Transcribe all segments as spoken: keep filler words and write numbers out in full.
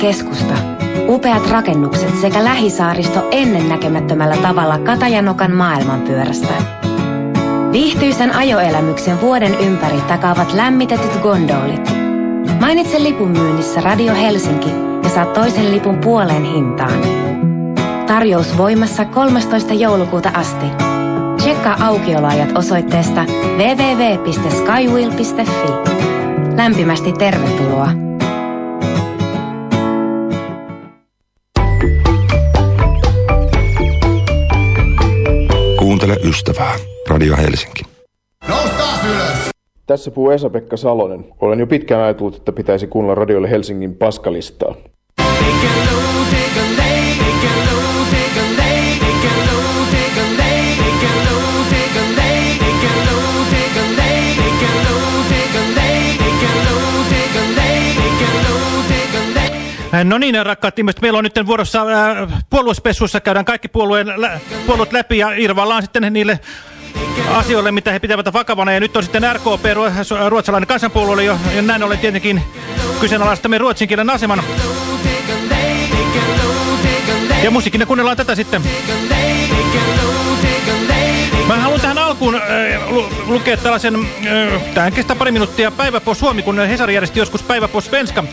keskusta, upeat rakennukset sekä lähisaaristo ennennäkemättömällä tavalla Katajanokan maailmanpyörästä. Viihtyisän ajoelämyksen vuoden ympäri takaavat lämmitetyt gondolit. Mainitse lipun myynnissä Radio Helsinki ja saat toisen lipun puoleen hintaan. Tarjous voimassa kolmastoista joulukuuta asti. Tsekkaa aukioloajat osoitteesta double-u double-u double-u piste skywheel piste fi. Lämpimästi tervetuloa. Kuuntele ystävää. Radio Helsinki. Noustaan ylös! Tässä puhuu Esa-Pekka Salonen. Olen jo pitkään ajatellut, että pitäisi kuunnella radiolle Helsingin paskalistaa. No niin, rakkaat ihmiset, meillä on nyt vuorossa äh, puoluespessuissa, käydään kaikki puolueen, lä, puolueet läpi ja irvaillaan sitten niille asioille, mitä he pitävät vakavana. Ja nyt on sitten R K P, ruotsalainen kansanpuolue, ja näin ollen tietenkin kyseenalaistamme ruotsin kielen aseman. Ja musiikkinne kuunnellaan tätä sitten. Mä haluan tähän alkuun äh, lu lukea tällaisen, äh, tähän kestää pari minuuttia, Päivä på Suomi, kun Hesari järjesti joskus Päivä på Svenska.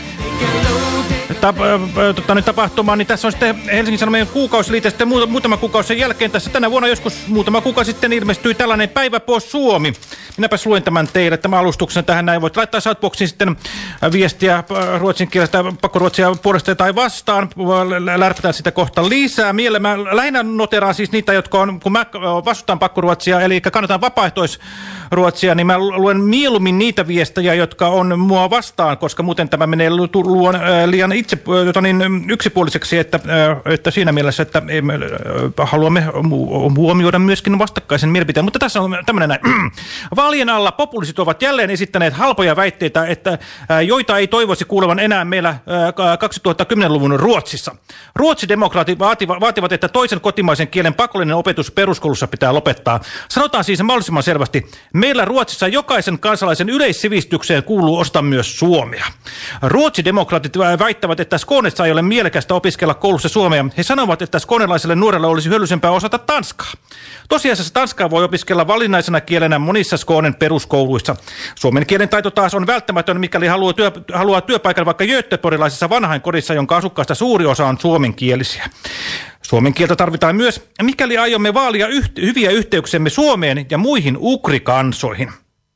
Tap, tota, nyt tapahtumaan, niin tässä on sitten Helsingin Sanomien kuukausiliite sitten muutama, muutama kuukausi sen jälkeen. Tässä tänä vuonna joskus muutama kuukausi sitten ilmestyi tällainen Päivä på Suomi. Minäpäs luen tämän teille, tämän alustuksen tähän näin. Voit laittaa Shoutboxiin sitten viestiä ruotsinkielestä pakkoruotsia puolesta tai vastaan. Lärpätään sitä kohta lisää. Mielellä mä lähinnä noteraan siis niitä, jotka on, kun mä vastustan pakkoruotsia, eli kannatan vapaaehtoisruotsia, niin mä luen mieluummin niitä viestejä, jotka on mua vastaan, koska muuten tämä menee luon liian itse jota niin yksipuoliseksi, että, että siinä mielessä, että haluamme huomioida myöskin vastakkaisen mielipiteen. Mutta tässä on tämmöinen näin. Vaalien alla populistit ovat jälleen esittäneet halpoja väitteitä, että joita ei toivoisi kuulevan enää meillä kaksituhattakymmenluvun Ruotsissa. Ruotsidemokraatit vaativat, että toisen kotimaisen kielen pakollinen opetus peruskoulussa pitää lopettaa. Sanotaan siis mahdollisimman selvästi, meillä Ruotsissa jokaisen kansalaisen yleissivistykseen kuuluu osata myös suomea. Ruotsidemokraatit väittävät, että Skånessa ei ole mielekästä opiskella koulussa suomea. He sanovat, että skånelaiselle nuorelle olisi hyödyllisempää osata tanskaa. Tosiasiassa tanskaa voi opiskella valinnaisena kielenä monissa Skånen peruskouluissa. Suomen kielen taito taas on välttämätön, mikäli haluaa, työ, haluaa työpaikan vaikka göteborgilaisessa vanhainkodissa, jonka asukkaista suuri osa on suomenkielisiä. Suomen kieltä tarvitaan myös, mikäli aiomme vaalia yht, hyviä yhteyksiämme Suomeen ja muihin ukrikansoihin.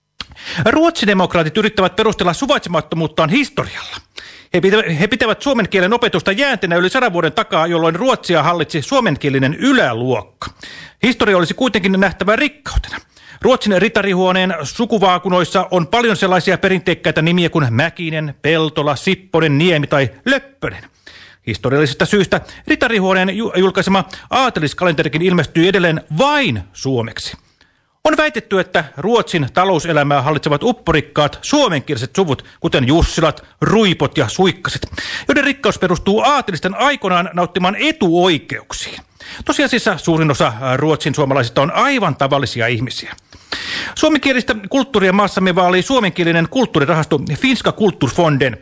Ruotsidemokraatit yrittävät perustella suvaitsemattomuuttaan historialla. He pitävät suomen kielen opetusta jääntenä yli sadan vuoden takaa, jolloin Ruotsia hallitsi suomenkielinen yläluokka. Historia olisi kuitenkin nähtävä rikkautena. Ruotsin ritarihuoneen sukuvaakunoissa on paljon sellaisia perinteikkäitä nimiä kuin Mäkinen, Peltola, Sipponen, Niemi tai Löppönen. Historiallisesta syystä ritarihuoneen julkaisema aateliskalenterikin ilmestyy edelleen vain suomeksi. On väitetty, että Ruotsin talouselämää hallitsevat upporikkaat suomenkieliset suvut, kuten Jussilat, Ruipot ja Suikkaset, joiden rikkaus perustuu aatelisten aikoinaan nauttimaan etuoikeuksiin. Tosiasiassa suurin osa Ruotsin suomalaisista on aivan tavallisia ihmisiä. Suomenkielistä kulttuuria maassamme vaalii suomenkielinen kulttuurirahasto Finska Kulturfonden.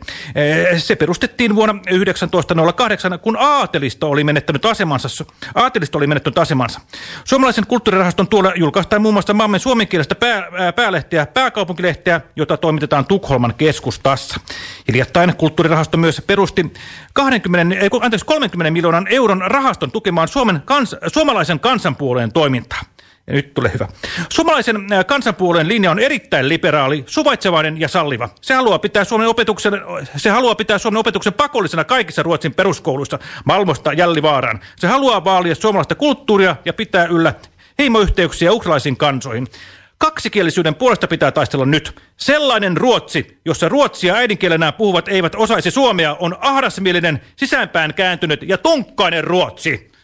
Se perustettiin vuonna tuhatyhdeksänsataakahdeksan, kun aatelisto oli menettänyt asemansa. Aatelisto oli menettänyt asemansa. Suomalaisen kulttuurirahaston tuolla julkaistaan muun muassa maamme suomenkielistä pää, päälehteä, pääkaupunkilehteä, jota toimitetaan Tukholman keskustassa. Hiljattain kulttuurirahasto myös perusti kaksikymmentä, anteeksi, kolmenkymmenen miljoonan euron rahaston tukemaan Suomen kans, suomalaisen kansanpuolueen toimintaa. Ja nyt tulee hyvä. Suomalaisen kansanpuolueen linja on erittäin liberaali, suvaitsevainen ja salliva. Se haluaa pitää Suomen opetuksen, se haluaa pitää Suomen opetuksen pakollisena kaikissa Ruotsin peruskouluissa, Malmosta Jällivaaraan. Se haluaa vaalia suomalaista kulttuuria ja pitää yllä heimoyhteyksiä ukrainalaisiin kansoihin. Kaksikielisyyden puolesta pitää taistella nyt. Sellainen Ruotsi, jossa ruotsia äidinkielenään puhuvat eivät osaisi suomea, on ahdasmielinen, sisäänpään kääntynyt ja tunkkainen Ruotsi.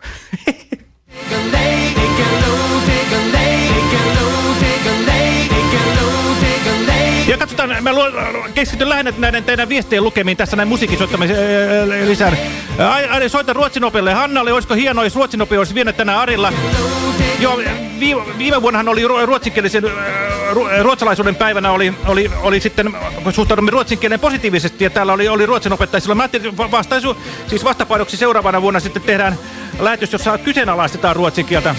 Ja katsotaan, mä keskityn lähinnä näiden teidän viestien lukemiin tässä näin musiikin soittamisen lisään. Ari, soita ruotsinopille Hannalle. Olisiko hienoa, jos ruotsinopi olisi vienyt tänään Arilla? Joo, viime, viime vuonnahan oli ruotsinkielisen ruotsalaisuuden päivänä oli, oli, oli sitten, suhtaudumme ruotsinkielen positiivisesti ja täällä oli, oli ruotsinopettaja. Silloin mä ajattelin, vastaisu, siis vastapainoksi seuraavana vuonna sitten tehdään lähetys, jossa kyseenalaistetaan ruotsin kieltä.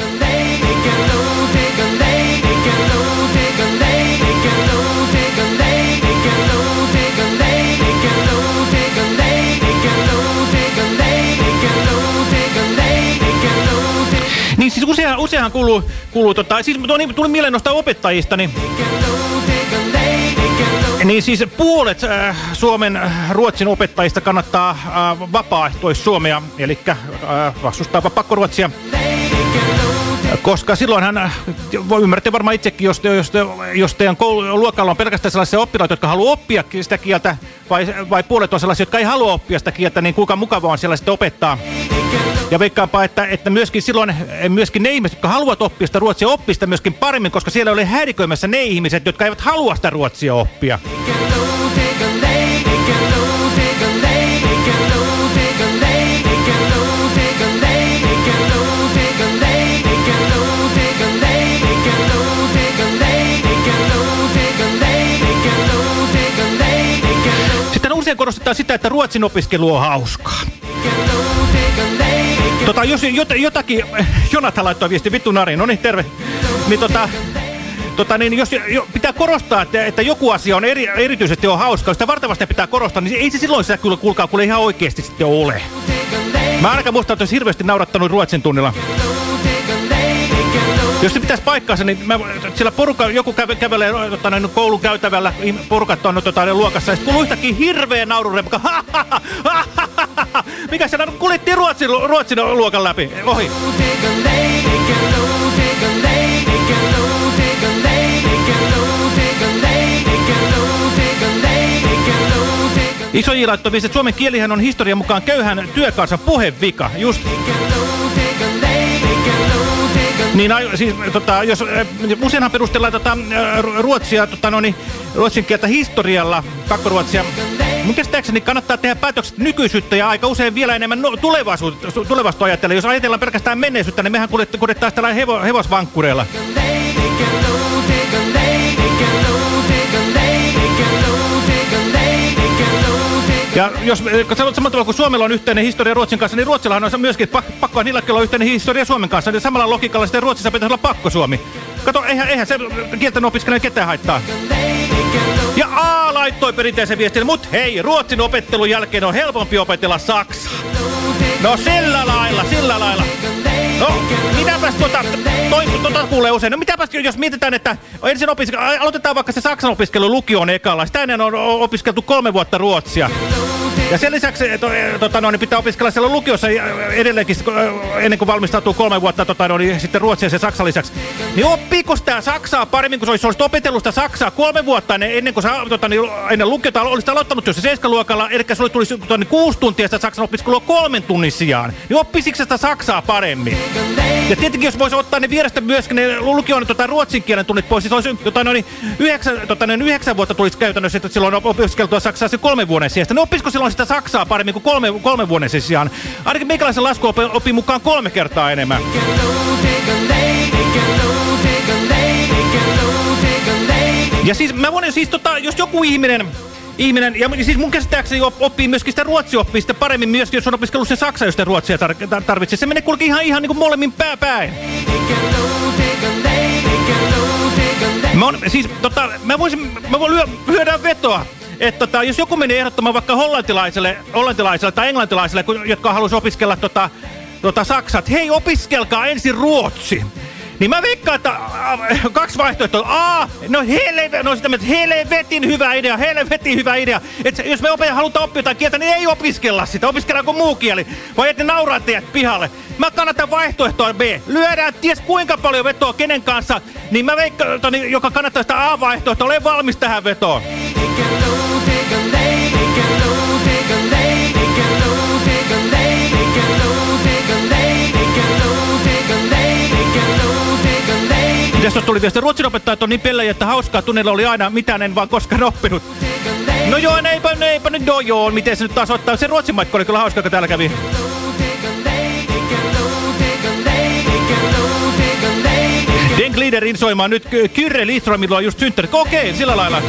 Niin siis usea, useahan kuuluu, kuuluu tota, siis tuli mieleen noista opettajista, niin, niin siis puolet äh, Suomen ruotsin opettajista kannattaa äh, vapaaehtois-Suomea, eli äh, vastustaa pakkoruotsia. Koska silloinhan, ymmärrätte varmaan itsekin, jos, jos, jos teidän luokalla on pelkästään sellaisia oppilaita, jotka haluaa oppia sitä kieltä, vai, vai puolet on sellaisia, jotka ei halua oppia sitä kieltä, niin kuinka mukavaa on siellä sitten opettaa. Ja veikkaanpa, että, että myöskin silloin myöskin ne ihmiset, jotka haluavat oppia sitä ruotsia, oppia sitä myöskin paremmin, koska siellä oli häiriköimässä ne ihmiset, jotka eivät halua sitä ruotsia oppia. Sitten usein korostetaan sitä, että ruotsin opiskelu on hauskaa. Tota, jos jot, jotakin, Jonathan laittoi viesti, vittu Nari, no niin, terve. Niin tota, tota niin, jos jo, pitää korostaa, että, että joku asia on eri, erityisesti on hauskaa, jos sitä vartavasti pitää korostaa, niin ei se silloin sitä kyllä, kuulkaa, kuule ihan oikeasti sitten ole. Mä ainakaan muistan, että olisi hirveästi naurattanut ruotsin tunnilla. Jos se pitäisi paikkaansa, niin mä, siellä porukka, joku käve, kävelee tota, koulun käytävällä, porukat on tota, luokassa, ja sitten kuuluu yhtäkkiä hirveä naururepka. Mikä siellä kuljettiin ruotsin, ruotsin luokan läpi, ohi. Iso J laittoi viesti, että suomen kielihän on historian mukaan köyhän työkansan puhevika, just. Niin, siis, tota, jos useinhan perustellaan tota, ruotsia, tota, no, niin, ruotsin kieltä historialla, pakkoruotsia. Mun käsittääkseni kannattaa tehdä päätökset nykyisyyttä ja aika usein vielä enemmän no, tulevaisuutta, tulevaisuutta ajatella. Jos ajatellaan pelkästään menneisyyttä, niin mehän kuljettaisiin tällä hevo, hevosvankkureilla. Ja jos samalla tavalla kuin Suomella on yhteinen historia Ruotsin kanssa, niin Ruotsillahan on myöskin pakko, niilläkin on yhteinen historia Suomen kanssa. Niin samalla logiikalla sitten Ruotsissa pitäisi olla pakko Suomi. Kato, eihän, eihän se kielten opiskelijan ketään haittaa. Ja A laittoi perinteisen viestin, mutta hei, ruotsin opettelun jälkeen on helpompi opetella saksaa. No sillä lailla, sillä lailla. No, mitäpäs tuota, toi, tuota kuulee usein. No mitäpäs, jos mietitään, että ensin opiskelu, aloitetaan vaikka se saksan opiskelu lukioon ekalla. Sitä ennen on opiskeltu kolme vuotta ruotsia. Ja sen lisäksi to, tota, no, niin pitää opiskella siellä lukiossa edelleenkin, ennen kuin valmistautuu kolme vuotta tota, no, niin, sitten ruotsia ja saksan lisäksi. Niin oppiiko sitä saksaa paremmin, kun se olisi opetellut sitä saksaa kolme vuotta ennen, ennen kuin sä tota, niin, ennen lukiota olisit aloittanut jo se seiskaluokalla, eli sulle tulisi tota, niin, kuusi tuntia sitä saksan opiskelua kolmen tunnin sijaan. Niin oppisitko sitä saksaa paremmin? Ja tietenkin jos voisi ottaa ne vierestä myöskin ne lukion tota, ruotsin kielen tunnit pois, siis olisi tota, no, niin, yhdeksän, tota, niin, yhdeksän vuotta tulisi käytännössä, että silloin opiskeltua saksaa se kolmen vuoden sijasta. Niin oppisiko silloin sitä saksaa paremmin kuin kolme, kolme vuoden sijaan? Ainakin meikäläisen lasku opi, opi mukaan kolme kertaa enemmän. Ja siis mä voin siis tota, jos joku ihminen... Ihminen, ja siis mun käsittääkseni oppii myöskin sitä ruotsia oppii sitä paremmin myöskin, jos on opiskellut se saksa, jos sitä ruotsia tar tarvitsee. Se menee kuitenkin ihan, ihan niin kuin molemmin pääpäin. Mä, on, siis, tota, mä voisin, mä voin lyö, lyödä vetoa, että tota, jos joku menee ehdottamaan vaikka hollantilaiselle, hollantilaiselle tai englantilaiselle, jotka haluaisi opiskella tota, tota, saksat, hei opiskelkaa ensin ruotsi. Niin mä veikkaan, että äh, kaksi vaihtoehtoa. A, no, helve, no sitä mieltä, helvetin hyvä idea, helvetin hyvä idea. Että jos me opeja halutaan oppia jotain kieltä, niin ei opiskella sitä. Opiskellaan kuin muu kieli. Vai että ne nauraa teidät pihalle. Mä kannatan vaihtoehtoa B. Lyödään ties kuinka paljon vetoa kenen kanssa. Niin mä veikkaan, joka kannattaa sitä A-vaihtoehtoa, olen valmis tähän vetoon. Tässä tuli tietysti ruotsinopettajat on niin pelejä, että hauskaa tunnilla oli aina mitään en vaan koskaan oppinut. No joo, eipä, eipä nyt no joo, miten se nyt taas ottaa. Se Ruotsin maikka oli kyllä hauska, joka täällä kävi. Den Glider insoimaan nyt Kyrre Lidströmillä on just synttärit. Okei, sillä lailla.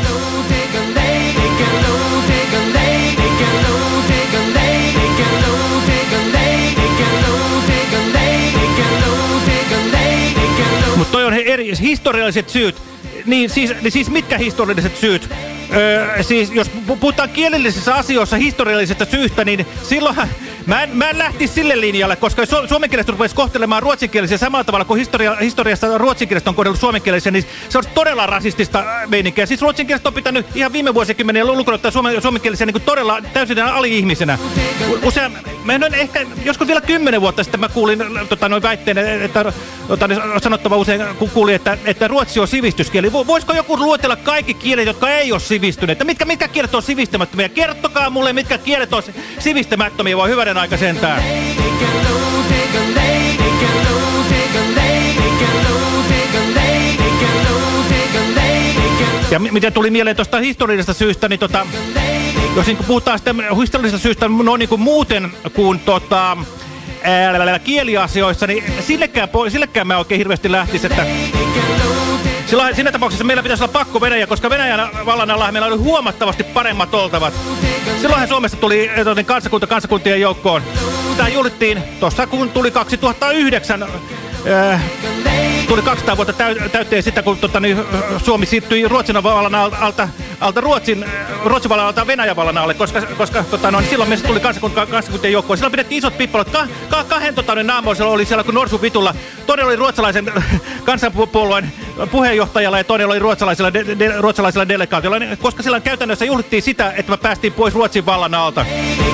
Mutta toi on eri historialliset syyt. Niin siis, niin siis mitkä historialliset syyt? Öö, siis jos puhutaan kielellisissä asioissa historiallisesta syystä, niin silloinhan mä en, mä en lähtisi sille linjalle, koska jos su suomenkielistä rupesi kohtelemaan ruotsinkielisiä samalla tavalla kuin historia, historiassa ruotsinkielistä on kohdellut suomenkielisiä, niin se on todella rasistista meininkiä. Siis ruotsinkielistä on pitänyt ihan viime vuosikymmenen lukunottaa suomen, suomenkielisiä niin kuin todella täysin ali-ihmisenä. Usein, mä en ehkä, joskus vielä kymmenen vuotta sitten mä kuulin tota, noin väitteen, että tota, sanottava usein, kun kuulin, että, että ruotsi on sivistyskieli. Voisiko joku luetella kaikki kielet, jotka ei ole sivistyneet? Mitkä, mitkä kielet on sivistämättömiä? Kertokaa mulle, mitkä kielet on sivistämättömiä, voi hyvänen aika sentään. Ja mitä tuli mieleen tuosta historiallisesta syystä, niin tota, jos niin puhutaan sitten historiallisesta syystä no niin kuin muuten kuin tota, ää, kieliasioissa, niin sillekään, sillekään mä oikein hirveästi lähtisi, että silloin siinä tapauksessa meillä pitäisi olla pakko Venäjä, koska Venäjän vallan alla meillä oli huomattavasti paremmat oltavat. Silloinhan Suomessa tuli kansakunta kansakuntien joukkoon. Sitä juhlittiin tuossa kun tuli kaksituhattayhdeksän. Äh, tuli kaksisataa vuotta täyteen sitä, kun tota, niin, Suomi siirtyi Ruotsin vallan alta, alta Ruotsin, Ruotsin vallan alta Venäjän vallan alle, koska, koska tota, no, silloin meistä tuli kansakunta, kansakuntien joukkoon. Silloin pidettiin isot pippalot. Ka, ka, kahden tota, niin, naamoisella oli siellä kuin norsun vitulla. Toinen oli ruotsalaisen kansanpuolueen puheenjohtajalla ja toinen oli ruotsalaisella, de, de, ruotsalaisella delegaatiolla, koska silloin käytännössä juhlittiin sitä, että me päästiin pois Ruotsin vallan alta.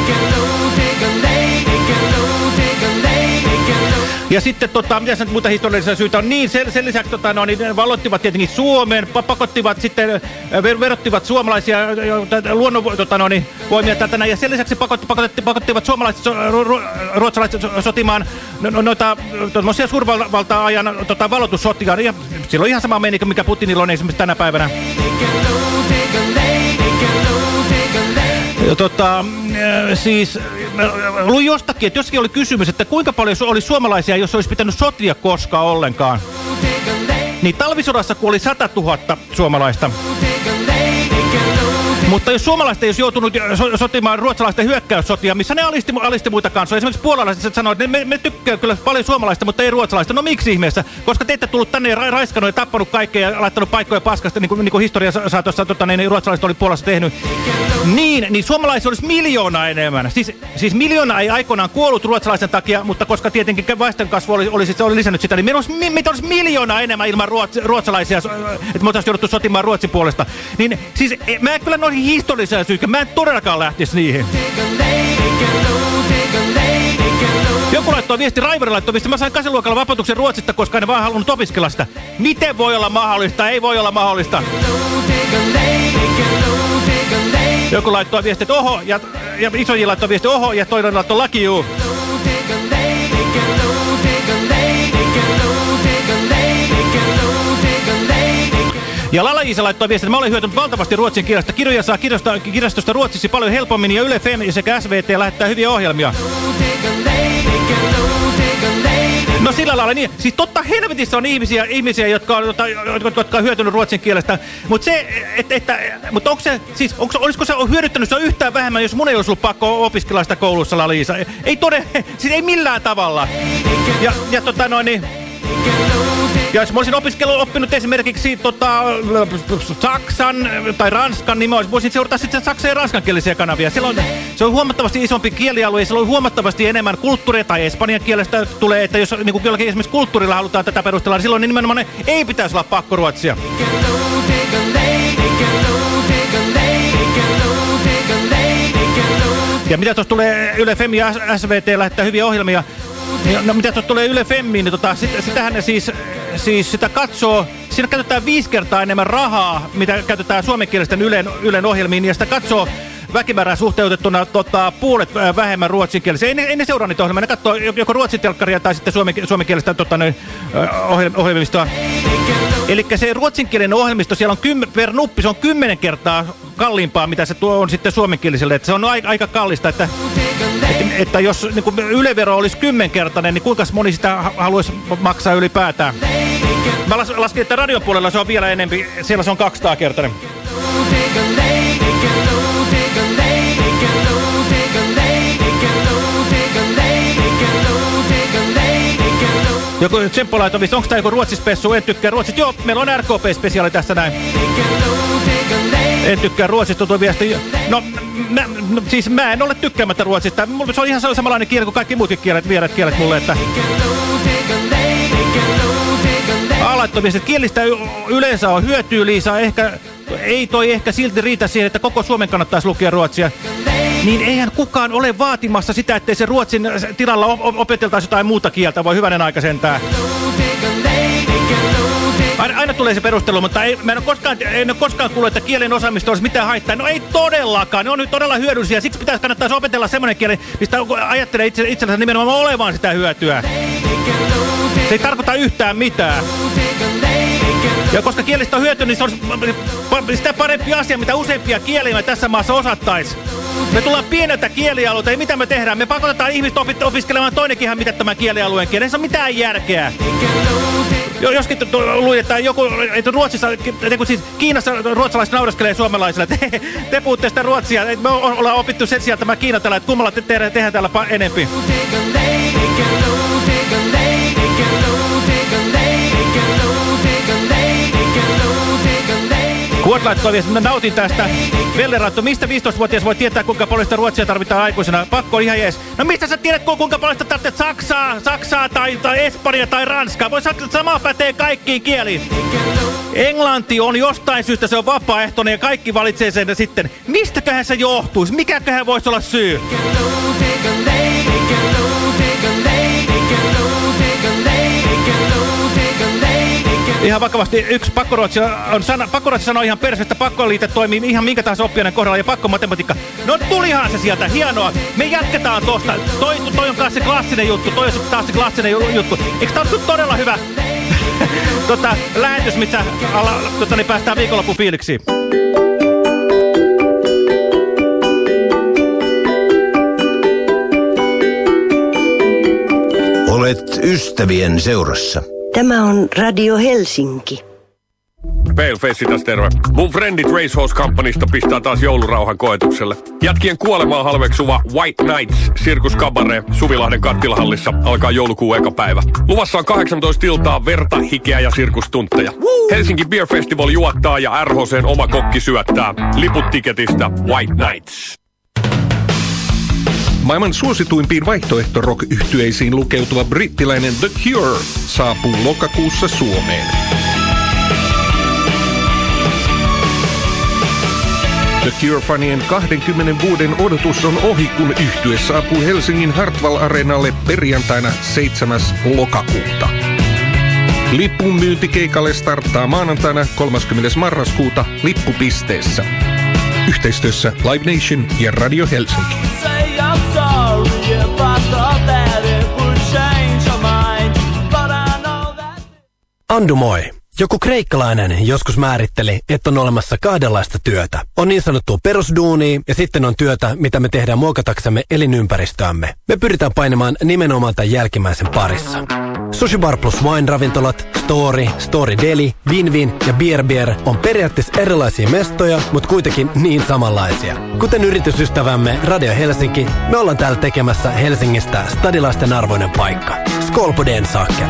Ja sitten, tota, mitä sen muuta historiallisia syitä on, niin sen, sen lisäksi tota, no, niin valottivat tietenkin Suomen, pakottivat sitten, ver, verottivat suomalaisia luonnon tota, no, niin, voimia tätä näin, ja sen lisäksi pakotti, pakotti, pakottivat suomalaiset, ru, ru, ruotsalaiset sotimaan no, noita tuommoisia suurvalta-ajan tota, valotussotia, ja silloin ihan sama meininki, mikä Putinilla on esimerkiksi tänä päivänä. Ja, tota, siis luin jostakin, että jossakin oli kysymys, että kuinka paljon oli suomalaisia, jos olisi pitänyt sotia koskaan ollenkaan. Niin talvisodassa kuoli sata tuhatta suomalaista. Mutta jos suomalaiset ei olisi joutunut sotimaan ruotsalaisten hyökkäyssotia, missä ne alisti, alisti muita kansoja. Esimerkiksi puolalaiset sanoivat, että me, me tykkää kyllä paljon suomalaista, mutta ei ruotsalaista. No miksi ihmeessä? Koska te ette tullut tänne ja ra raiskannut ja tappanut kaikkea ja laittanut paikkoja paskasta, niin kuin, niin kuin historia saatossa tota, niin ruotsalaiset oli Puolassa tehnyt. Niin, niin suomalaisia olisi miljoona enemmän. Siis, siis miljoona ei aikoinaan kuollut ruotsalaisen takia, mutta koska tietenkin väestönkasvu oli, oli, oli lisännyt sitä, niin meillä olisi, meitä olisi miljoona enemmän ilman ruots, ruotsalaisia, että me oltaisiin jouduttu sotimaan Ruotsin puolesta. Niin siis mä en kyllä noihin historiallisia syykkä, mä en todellakaan lähtisi niihin. Joku laittoi viesti, Raivari laittoi viesti, mä sain kasiluokalla vapautuksen Ruotsista, koska en vaan halunnut opiskella sitä. Miten voi olla mahdollista? Ei voi olla mahdollista. Joku laittoi viesti, että oho, ja, ja isoji laittoi viesti, oho, ja toinen laittoi laki juu. Ja Lala-Iisa laittoi viesti, että mä olen hyötynyt valtavasti ruotsin kielestä. Kirjoja saa kirjastosta, kirjastosta ruotsiksi paljon helpommin ja Yle F M sekä S V T lähettää hyviä ohjelmia. No sillä lailla niin. Siis totta helvetissä on ihmisiä, ihmisiä jotka, on, jotka, jotka on hyötynyt ruotsin kielestä. Mutta se, että, että, mutta onko se, siis, onko, olisiko se hyödyttänyt se yhtään vähemmän, jos mun ei olisi ollut pakko opiskella sitä koulussa, Lala-Iisa? Ei todella, siis ei millään tavalla. Ja, ja tota noin niin. Ja jos mä olisin opiskellut, oppinut esimerkiksi tota, saksan tai ranskan, niin mä voisin seurata sitten saksan ja ranskankielisiä kanavia. Silloin se on huomattavasti isompi kielialue ja silloin on huomattavasti enemmän kulttuuria tai espanjan kielestä tulee, että jos niin kuin jollakin esimerkiksi kulttuurilla halutaan tätä perustella, niin silloin niin nimenomaan ei pitäisi olla pakkoruotsia. Ja mitä tuossa tulee Yle F M ja S V T lähettää hyviä ohjelmia. No mitä tuossa tulee Yle F Miin, niin tota, sit, sitähän ne siis, siis sitä katsoo, siinä käytetään viisi kertaa enemmän rahaa, mitä käytetään suomenkielisten Ylen, Ylen ohjelmiin, ja sitä katsoo väkimäärään suhteutettuna tota, puolet vähemmän ruotsinkielisiä. Ei ne, ei ne seuraa niitä ohjelmia, ne katsoo joko ruotsintelkkaria tai sitten suomen, suomenkielistä tota, ne, ohjelmistoa. Eli se ruotsinkielinen ohjelmisto, siellä on kymmen, per nuppi, se on kymmenen kertaa kalliimpaa, mitä se tuo on sitten suomenkieliselle. Että se on aika, aika kallista, että, että, että jos niin kuin Yle-vero olisi kymmenkertainen, niin kuinka moni sitä haluaisi maksaa ylipäätään? Mä las, laskin, että radion puolella se on vielä enemmän, siellä se on kaksisataa-kertainen. Joku Tsemppo laitoi, onko tämä joku ruotsispessu? En tykkää Ruotsista. Joo, meillä on R K P-spesiaali tässä näin. En tykkää Ruotsista, tuo viesti. No, mä, no, siis mä en ole tykkäämättä Ruotsista. Se on ihan samanlainen kieli kuin kaikki muutkin kielet, vierat kielet mulle, että... Laittoi viesti, että kielistä yleensä on hyötyä, Liisa. Ehkä, ei toi ehkä silti riitä siihen, että koko Suomen kannattaisi lukea ruotsia. Niin eihän kukaan ole vaatimassa sitä, ettei se ruotsin tilalla opeteltaisi jotain muuta kieltä, voi hyvänen aika sentään. Aina, aina tulee se perustelu, mutta ei, mä en ole koskaan, en ole koskaan kuullut, että kielen osaamista olisi mitään haittaa. No ei todellakaan, ne on nyt todella hyödyllisiä. Siksi pitäisi kannattaisi opetella semmoinen kieli, mistä ajattelee itse, itsellensä nimenomaan olevaan sitä hyötyä. Se ei tarkoita yhtään mitään. Ja koska kielistä on hyötyä, niin se olisi sitä parempi asia, mitä useampia kieliä me tässä maassa osattaisiin. Me tullaan pieneltä kielialueelta, ja mitä me tehdään? Me pakotetaan ihmistä opiskelemaan toinenkin ihan mitättömän kielialueen kielen. Ei se ole mitään järkeä. Joskin luin, että joku, että Ruotsissa, siis Kiinassa ruotsalaiset nauraskelee suomalaisille, että te, te puhutte sitä ruotsia, me ollaan opittu sen sijaan tämä Kiina tällä, että kummalla te tehdään, tehdään täällä enempi. Kuot laittoi viesti, että nautin tästä. Vellerattu, mistä viisitoistavuotias voi tietää, kuinka paljon sitä ruotsia tarvitaan aikuisena? Pakko on ihan jees. No mistä sä tiedät, kuinka paljon sitä tarvitset Saksaa, Saksaa tai, tai Espanja tai Ranskaa? Voi sanoa, että sama pätee kaikkiin kieliin. Englanti on jostain syystä, se on vapaaehtoinen ja kaikki valitsee sen sitten. Mistäköhän se johtuisi? Mikäköhän voisi olla syy? Ihan vakavasti yksi pakkoruotsi on sana, pakkoruotsi sanoo ihan perseestä, pakkoliite toimii ihan minkä tahansa oppiaineen kohdalla ja pakkomatematiikka. No tulihan se sieltä, hienoa. Me jatketaan tosta. Toi, toi on taas se klassinen juttu, toi on taas se klassinen juttu. Eikö tää ole todella hyvä tota, lähetys, missä alla, tota, niin päästään viikonloppufiiliksiin? Olet ystävien seurassa. Tämä on Radio Helsinki. Paleface tässä terve. Mun friendit Racehorse Companysta pistää taas joulurauhan koetukselle. Jätkien kuolemaa halveksuva White Nights Sirkus Cabaret Suvilahden kattilahallissa alkaa joulukuun eka päivä. Luvassa on kahdeksantoista iltaa, verta, hikeä ja sirkustuntteja. Helsinki Beer Festival juottaa ja R H C:n oma kokki syöttää. Liput tiketistä White Nights. Maailman suosituimpiin vaihtoehto-rock-yhtyeisiin lukeutuva brittiläinen The Cure saapuu lokakuussa Suomeen. The Cure-fanien kaksikymmentä vuoden odotus on ohi, kun yhtye saapuu Helsingin Hartwall-areenalle perjantaina seitsemäs lokakuuta. Lippun myynti keikalle starttaa maanantaina kolmaskymmenes marraskuuta lippupisteessä. Yhteistyössä Live Nation ja Radio Helsinki. Andu moi. Joku kreikkalainen joskus määritteli, että on olemassa kahdenlaista työtä. On niin sanottua perusduunia ja sitten on työtä, mitä me tehdään muokataksemme elinympäristöämme. Me pyritään painamaan nimenomaan tämän jälkimmäisen parissa. Sushi Bar plus Wine-ravintolat, Story, Story Deli, Win-Win ja Beer Beer on periaatteessa erilaisia mestoja, mutta kuitenkin niin samanlaisia. Kuten yritysystävämme Radio Helsinki, me ollaan täällä tekemässä Helsingistä stadilaisten arvoinen paikka. Skål på den saken!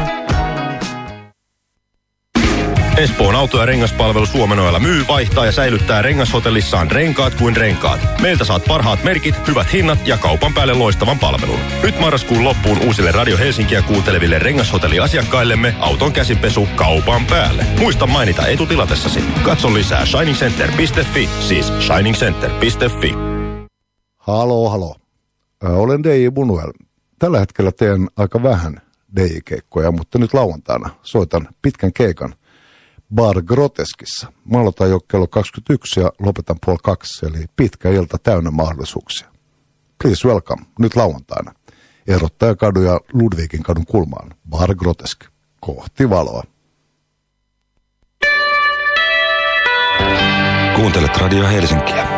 Espoon auto- ja rengaspalvelu Suomenoilla myy, vaihtaa ja säilyttää rengashotellissaan renkaat kuin renkaat. Meiltä saat parhaat merkit, hyvät hinnat ja kaupan päälle loistavan palvelun. Nyt marraskuun loppuun uusille Radio Helsinkiä kuunteleville rengashotelliasiakkaillemme auton käsinpesu kaupan päälle. Muista mainita etutilatessasi. Katso lisää shining center piste fi, siis shining center piste fi. Halo, halo. Olen D J Bunuel. Tällä hetkellä teen aika vähän D J-keikkoja, mutta nyt lauantaina soitan pitkän keikan Bar Groteskissa. Mä aloitan jo kello kaksikymmentäyksi ja lopetan puoli kaksi, eli pitkä ilta täynnä mahdollisuuksia. Please welcome, nyt lauantaina. Erottajakadun ja Ludwigin kadun kulmaan. Bar Grotesk, kohti valoa. Kuuntelet Radio Helsinkiä.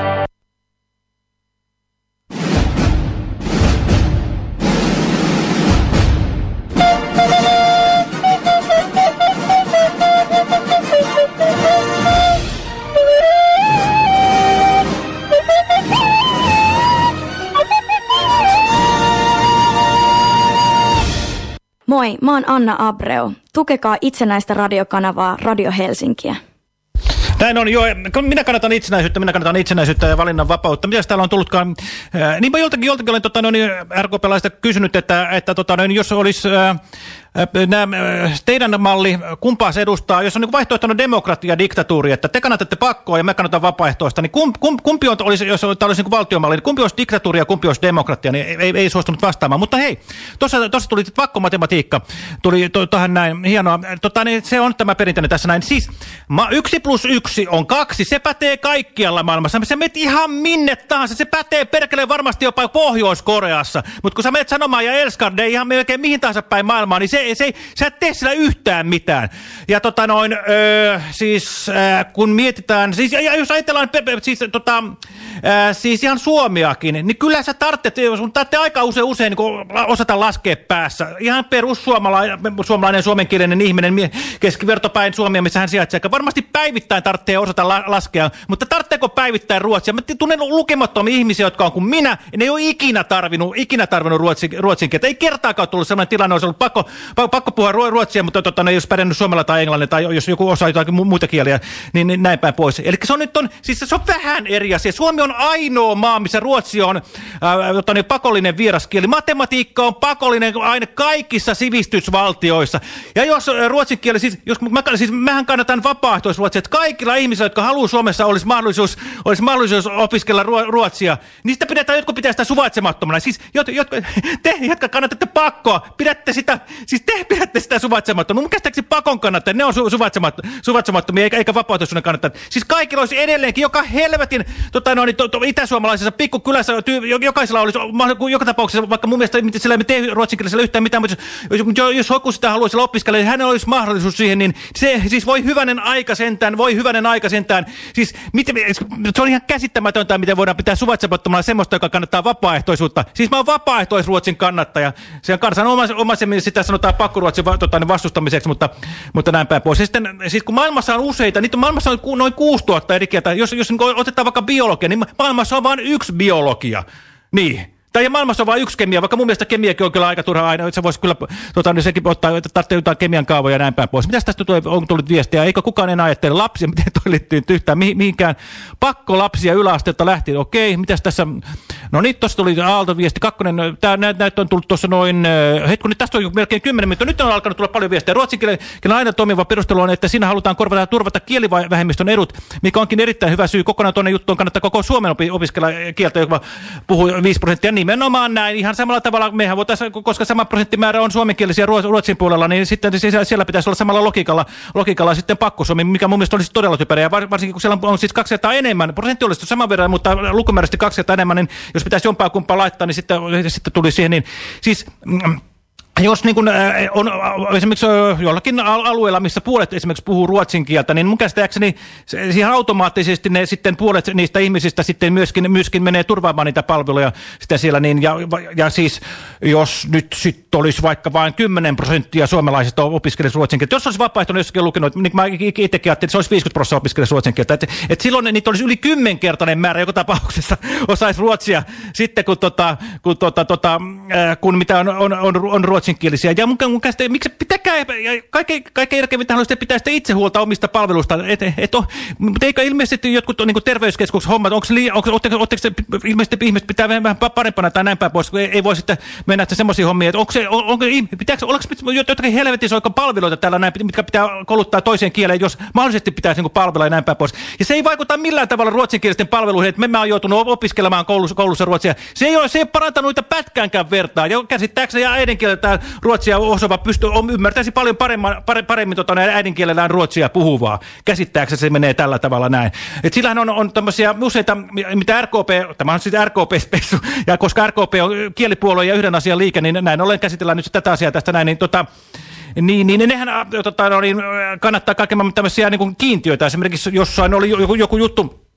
Moi, mä oon Anna Abreu. Tukekaa itsenäistä radiokanavaa Radio Helsinkiä. Näin on, joo. Minä kannatan itsenäisyyttä, minä kannatan itsenäisyyttä ja valinnan vapautta. Mitäs täällä on tullutkaan? Äh, niin mä joltakin, joltakin olen tota, no, niin, R K P-laista kysynyt, että, että tota, no, jos olisi äh, nämä, teidän malli, kumpaa se edustaa, jos on niin vaihtoehtoinen demokratia ja diktatuuri, että te kannatatte pakkoa ja mä kannatan vapaaehtoista, niin kum, kum, kumpi on, olisi, jos tämä olisi niin valtiomalli, niin kumpi olisi diktatuuri ja kumpi olisi demokratia, niin ei, ei, ei suostunut vastaamaan. Mutta hei, tuossa tuli pakkomatematiikka, tuli to, tähän näin, hienoa. Tota, niin se on tämä perinteinen tässä näin. Siis ma, yksi plus yksi on kaksi, se pätee kaikkialla maailmassa. Se menet ihan minne tahansa, se pätee perkeleen varmasti jopa Pohjois-Koreassa. Mutta kun sä menet sanomaan ja Elskarde ihan melkein mihin tahansa päin maailmaa, niin se Se, se, sä et tee sillä yhtään mitään. Ja tota noin, öö, siis äh, kun mietitään, siis ja jos ajatellaan siis, tota, äh, siis ihan Suomiakin, niin kyllä sä tarvitset, sun tarvitsee aika usein, usein niin osata laskea päässä. Ihan perussuomalainen, suomalainen suomenkielinen ihminen, keskivertopäin Suomea, missä hän sijaitsee. Varmasti päivittäin tarvitsee osata la laskea, mutta tarvitseeko päivittäin ruotsia? Mä tunnen lukemattomia ihmisiä, jotka on kuin minä, ja ne ei ole ikinä tarvinnut, ikinä tarvinnut ruotsin, ruotsin kieltä. Ei kertaakaan tullut sellainen tilanne, olisi ollut pakko Pakko puhua ruotsia, mutta tota, ne ei olisi pärjännyt suomella tai englannilla, tai jos joku osaa jotain mu muita kieliä, niin, niin näin päin pois. Eli se on nyt on, siis se on vähän eri asia. Suomi on ainoa maa, missä ruotsi on ää, tota, niin pakollinen vieraskieli. Matematiikka on pakollinen aine kaikissa sivistysvaltioissa. Ja jos ruotsin kieli, siis, jos mä, siis mähän kannatan vapaaehtoisruotsia, että kaikilla ihmisillä, jotka haluaa Suomessa, olisi mahdollisuus, olisi mahdollisuus opiskella ruotsia, niin sitä pidetään, jotkut pitää sitä suvaitsemattomana. Siis, jot, jot, te, jotka kannatatte pakkoa, pidätte sitä, siis te pidätte sitä suvaitsemattomia. Mun käsittääkseni pakon kannattaa, ne on su suvaitsemattomia, eikä, eikä vapaaehtoisuuden kannattaa. Siis kaikilla olisi edelleenkin, joka helvetin tota, no, to, to, itäsuomalaisessa pikkukylässä, jokaisella olisi, joka tapauksessa, vaikka mun mielestä sillä ei tee ruotsinkielisellä yhtään mitään, mutta jos, jos joku sitä haluaisi opiskella, niin hänellä olisi mahdollisuus siihen, niin se siis voi hyvänen aika sentään, voi hyvänen aika sentään. Siis miten, se on ihan käsittämätöntä, miten voidaan pitää suvaitsemattomana semmoista, joka kannattaa vapaaehtoisuutta. Siis mä oon vapaaehtoisruotsin kannattaja. Se on kansanomaisemmin sitä sanotaan pakkoruotsin tota, vastustamiseksi, mutta, mutta näin päin pois. Ja sitten, siis kun maailmassa on useita, niitä maailmassa on noin kuusituhatta eri kieltä. Jos, jos niin otetaan vaikka biologia, niin maailmassa on vain yksi biologia. Niin. Tai maailmassa on vain yksi kemia, vaikka mun mielestä kemiakin on kyllä aika turha aina. Se voisi kyllä, tota, niin sekin ottaa, että tarvitsee jotain kemian kaavoja ja näin päin pois. Mitäs tästä on tullut viestiä? Eikö kukaan enää ajattele lapsia? Miten toi liittyy yhtään mihinkään? Pakko lapsia yläasteelta lähtien. Okei, mitäs tässä? No niin, tuossa tuli Aalto-viesti. Kakkonen, tää, näitä on tullut tuossa noin, hetkinen, tästä on jo melkein kymmenen minuuttia. Nyt on alkanut tulla paljon viestiä. Ruotsin kielen aina toimiva perustelu on, että siinä halutaan korvata ja turvata kielivähemmistön edut, mikä onkin erittäin hyvä syy. Kokonaan tuonne juttuun kannattaa koko Suomen opi opiskella kieltä, joka puhuu viisi prosenttia. Nimenomaan näin. Ihan samalla tavalla mehän voitaisiin, koska sama prosenttimäärä on suomenkielisiä Ruotsin puolella, niin sitten siellä pitäisi olla samalla logiikalla, logiikalla sitten pakkosuomi, mikä mun mielestä olisi todella typerä. Ja varsinkin kun siellä on siis kaksi kertaa enemmän, prosentti olisi saman verran, mutta lukumääräisesti kaksi kertaa enemmän, niin jos pitäisi jompaa kumpaa laittaa, niin sitten, sitten tuli siihen, niin siis... Mm, jos niin kun, on esimerkiksi jollakin alueella, missä puolet esimerkiksi puhuu ruotsin kieltä, niin mun käsittääkseni siihen automaattisesti ne sitten puolet niistä ihmisistä sitten myöskin, myöskin menee turvaamaan niitä palveluja sitä siellä. Niin, ja, ja siis jos nyt sitten olisi vaikka vain kymmenen prosenttia suomalaisista opiskelisi ruotsin kieltä. Jos olisi vapaaehtoinen jossakin lukenut, niin mä itsekin ajattelin, että se olisi viisikymmentä prosenttia opiskelisi ruotsin kieltä. Että et silloin niitä olisi yli kymmenkertainen määrä joka tapauksessa osaisi ruotsia sitten, kun, tota, kun, tota, tota, kun mitä on, on, on, on ruotsin kielisiä. Ja mun, mun käsittää, miksi pitäkää, ja kaikkein, kaikkein järkevintä haluaisi pitää sitä itse huolta omista palveluista. Et, et, on, mutta eikö ilmeisesti jotkut niin terveyskeskuksen hommat, onko ilmeisesti ihmiset pitää vähän parempana tai näin päin pois, kun ei, ei voi sitten mennä semmoisiin hommiin, että onko se, on, onko, pitääkö, ollaanko jotakin helvetisoika palveluita täällä näin, mitkä pitää kouluttaa toiseen kieleen, jos mahdollisesti pitäisi niin palvella ja näin päin pois. Ja se ei vaikuta millään tavalla ruotsinkielisten palveluihin, että me, mä oon joutunut opiskelemaan koulussa, koulussa ruotsia. Se ei ole, se ei ole parantanut niitä pätkäänkään vertaa. Ja käsittääkseni ja äidinkieleltään ruotsia osaava pystyy, ymmärtäisi paljon paremmin, paremmin tota, äidinkielellään ruotsia puhuvaa. Käsittääkseni se menee tällä tavalla näin. Et sillähän on, on tämmöisiä useita, mitä R K P, tämä on siis R K P-spessu, ja koska R K P on kielipuolue ja yhden asian liike, niin näin ollen käsitellään nyt tätä asiaa tästä näin, niin tota, Niin, niin nehän tota, no, niin, kannattaa kaiken tämmöisiä niin kuin kiintiöitä. Esimerkiksi jossain oli joku, joku juttu,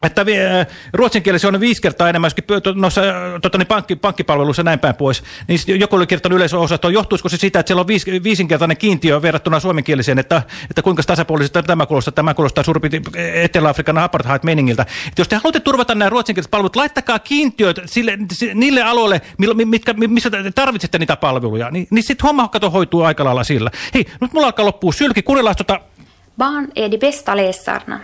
että ruotsin kielessä on viisi kertaa enemmän noissa tota, niin pankki, pankkipalveluissa näin päin pois. Niin joku oli kirjoittanut yleisöosastoon, johtuisiko se siitä, että siellä on viis, viisinkertainen kiintiö verrattuna suomenkieliseen, että, että kuinka tasapuolisesti tämä kuulostaa, tämä kuulostaa suurin Etelä-Afrikan apartheid-meningiltä. Että jos te haluatte turvata nämä ruotsinkieliset palvelut, laittakaa kiintiöt sille, niille aloille, mitkä, missä te tarvitsette niitä palveluja, niin, niin sitten homma kato hoituu aika lailla sillä. Hei, nyt mulla alkaa loppua sylki, kuunnellaan tota... Barn är de bästa läsarna.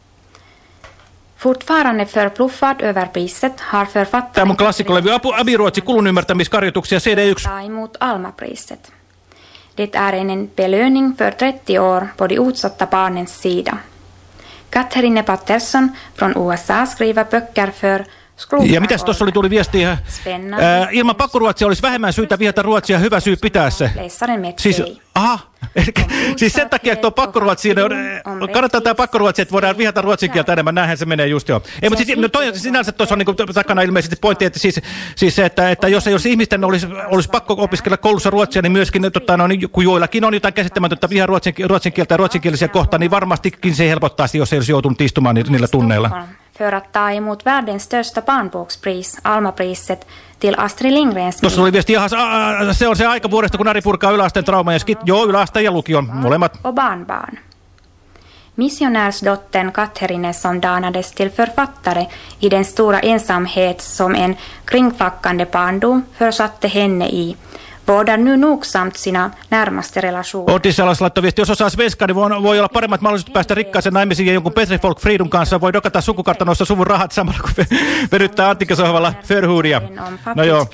Fortfarande förbluffad över priset har författaren... Tämä mun klassikkolevy Abiruotsi kulun ymmärtämiskarjoituksia C D yksi. ...ta emot Alma-priset. Det är en belöning för trettio år på de utsatta barnens sida. Katharine Patterson från U S A skriver böcker för... Ja mitäs tuossa oli tuli viestiä? Ää, ilman pakkoruotsia olisi vähemmän syytä vihata Ruotsia, hyvä syy pitää se. Siis, aha, siis sen takia, että on pakkoruotsia, kannattaa tämä pakkoruotsia, että voidaan vihata ruotsin kieltä enemmän, näinhän se menee just joo. Ei, mutta siis, no toi, sinänsä tuossa on niin kuin takana ilmeisesti pointti, että, siis, siis se, että, että jos, jos ihmisten olisi, olisi pakko opiskella koulussa ruotsia, niin myöskin, tota, no, niin, kun joillakin on jotain käsittämätöntä vihaa ruotsin, ruotsin kieltä ja ruotsinkielisiä kohtaan, niin varmastikin se helpottaisi, jos ei olisi joutunut istumaan niillä tunneilla. För att ta emot världens största barnbokspris, Alma-priset, till Astrid Lindgrens... Tuossa oli viesti, jaha, se on se aika vuodesta, kun Ari purkaa yläasteen trauma ja skit. Joo, yläasteen ja lukion, molemmat. Och barnbarn. Missionärsdottern Katharine som danades till författare i den stora ensamhet som en kringflackande barndom försatte henne i. Vårdar nu nogsamt sina närmaste relationer. Otissalas laittoi viesti, jos osaa svenskaa, niin voi, voi olla paremmat mahdollisuudet päästä rikkaaseen naimisiin ja jonkun Petri Folk Fridun kanssa. Voi dokata sukukartanoissa suvun rahat samalla, kun venyttää antiikkasohvalla förhuudia. No joo.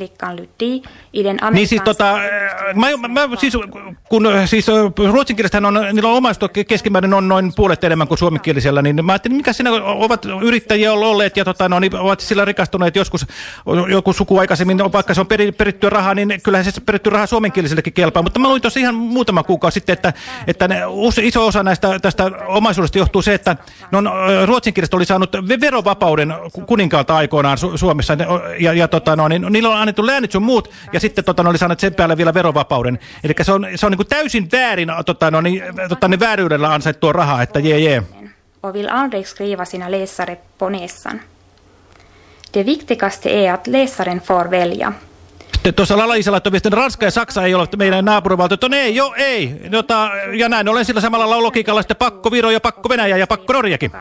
Niin siis tota, mä, mä, siis, kun siis ruotsinkielistähän on, niillä on omaistuot keskimäärin on noin puolet enemmän kuin suomenkielisellä, niin mä ajattelin, mikä siinä ovat yrittäjiä olleet ja tota, no, niin ovat sillä rikastuneet joskus joku suku aikaisemmin, vaikka se on perittyä rahaa, niin kyllähän se peritty rahaa suomenkielisellekin kelpaa, mutta mä luin tuossa ihan muutama kuukausi sitten, että, että ne, iso osa näistä tästä omaisuudesta johtuu se, että no, ruotsinkieliset oli saanut verovapauden kuninkaalta aikoinaan Su Suomessa, ja, ja tota, no, niin, niillä on annettu läänit sun muut, ja sitten tota, ne oli saaneet sen päälle vielä verovapauden. Eli se on, se on niin kuin täysin väärin tota, no, niin, tota, ne vääryydellä ansaittua rahaa, että jee jee. Och vill aldrig skriva sina läsare på näsan. Det viktigaste är att läsaren får välja. Tuossa Lala-Isa laittoi viestin, Ranska ja Saksa ei ole meidän naapurivaltio. No ei, joo, ei. Jota, ja näin olen sillä samalla logiikalla sitten pakko Viro ja pakko Venäjä ja pakko Norjakin.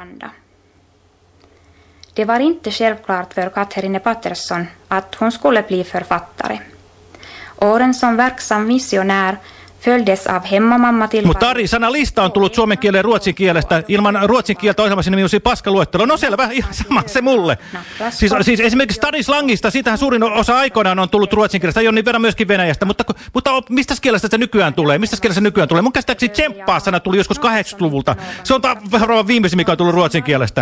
Det var inte självklart för Katharine Patterson att hon skulle bli författare. Åren som verksam missionär följdes av hemmamamma till... Mutta Ari, sana lista on tullut suomen kieleen ruotsin kielestä. Ilman ruotsin kieltä ohjelmassa nimi on paskaluettelo. No selvä, ihan sama se mulle. Siis, siis esimerkiksi Stadislangista, siitähän suurin osa aikoinaan on tullut ruotsin kielestä, jonnin verran myöskin venäjästä. Mutta, mutta mistä kielestä se nykyään tulee? Mistä kielestä se nykyään tulee? Mun käsittääkseni tsemppaa sana tuli joskus kahdeksankymmentäluvulta. Se on varmaan viimeisin, mikä on tullut ruotsin kielestä.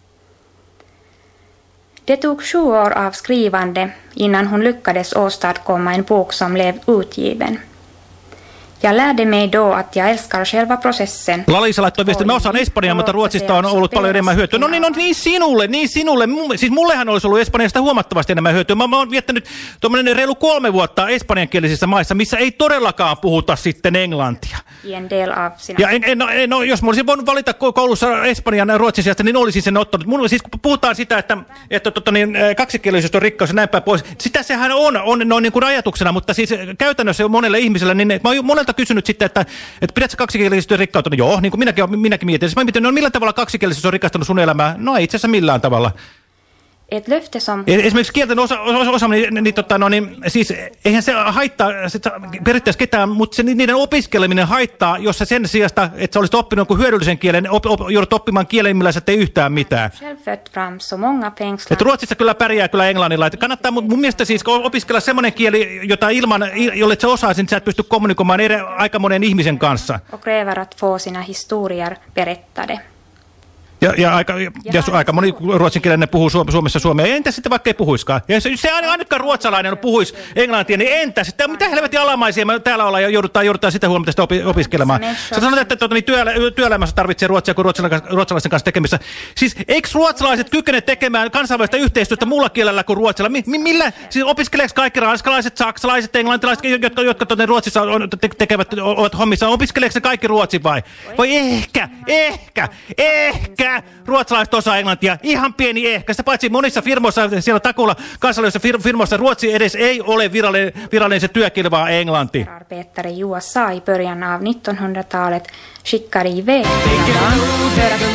Det tog sju år av skrivande innan hon lyckades åstadkomma en bok som blev utgiven. Jag lärde mig då att jag älskar själva processen. Lalisa laittoi viestin, että mä osaan espanjaa, mutta Ruotsista on ollut paljon enemmän hyötyä. No niin, no niin sinulle, niin sinulle. Siis mullehan olisi ollut Espanjasta huomattavasti enemmän hyötyä. Mä, mä oon viettänyt tuommoinen reilu kolme vuotta espanjankielisissä maissa, missä ei todellakaan puhuta sitten englantia. Ja en, en, en, no, jos mä olisin voinut valita koulussa espanjan ja ruotsin sijasta, niin olisin sen ottanut. Mun, siis puhutaan sitä, että, että totta, niin, kaksikielisyys on rikkaus ja näin päin pois. Sitä sehän on, on noin niin kuin ajatuksena, mutta siis käytännössä monelle ihmiselle, niin mä oon monelta kysynyt sitten, että, että pidätkö kaksikielisyyttä rikkautena? Joo, niin kuin minäkin, minäkin mietin. Siis mä mietin, no millä tavalla kaksikielisyys on rikastanut sun elämää? No ei itse asiassa millään tavalla. Et löfte som... Esimerkiksi kielten osa, osa, osa niin, niin, tota, no, niin, siis eihän se haittaa se, periaatteessa ketään, mutta se, niiden opiskeleminen haittaa, jos sä sen sijasta, että sä olisit oppinut jonkun hyödyllisen kielen, op, op, joudut oppimaan kielen, millä sä tee yhtään mitään. Et Ruotsissa kyllä pärjää kyllä englannilla. Et kannattaa mun, mun mielestä siis opiskella semmoinen kieli, jota ilman, jolle sä osaisin, niin sä et pysty kommunikoimaan eri, aika monen ihmisen kanssa. Och kräver att få sina historier berättade. Ja, ja, aika, ja, ja aika moni ruotsinkielinen puhuu Suomessa suomea. Entä sitten vaikka ei puhuiskaan? Ja se, se ainakaan ruotsalainen puhuisi englantia, niin entä sitten? Mitä helvetin alamaisia me täällä ollaan ja joudutaan, joudutaan sitä huomata sitä opi, opiskelemaan? Sä sanot, että, että niin työelä, työelämässä tarvitsee ruotsia kuin ruotsalaisen kanssa tekemissä. Siis eikö ruotsalaiset kykene tekemään kansainvälistä yhteistyötä muulla kielellä kuin ruotsilla? Mi, millä? Siis opiskeleeko kaikki ranskalaiset, saksalaiset, englantilaiset, jotka, jotka tuonne Ruotsissa on, te, tekevät ovat hommissa? Opiskeleeko ne kaikki ruotsin vai? Vai ehkä, ehkä, ehkä? Mitä? Ruotsalaiset osaa englantia? Ihan pieni ehkä. Sitä paitsi monissa firmoissa, siellä takulla kansallisissa fir firmoissa Ruotsi edes ei ole virallinen, virallinen se työkieli, vaan englanti. Arbetare i U S A i början av nittonhundratalet skickade iväg sina barn för att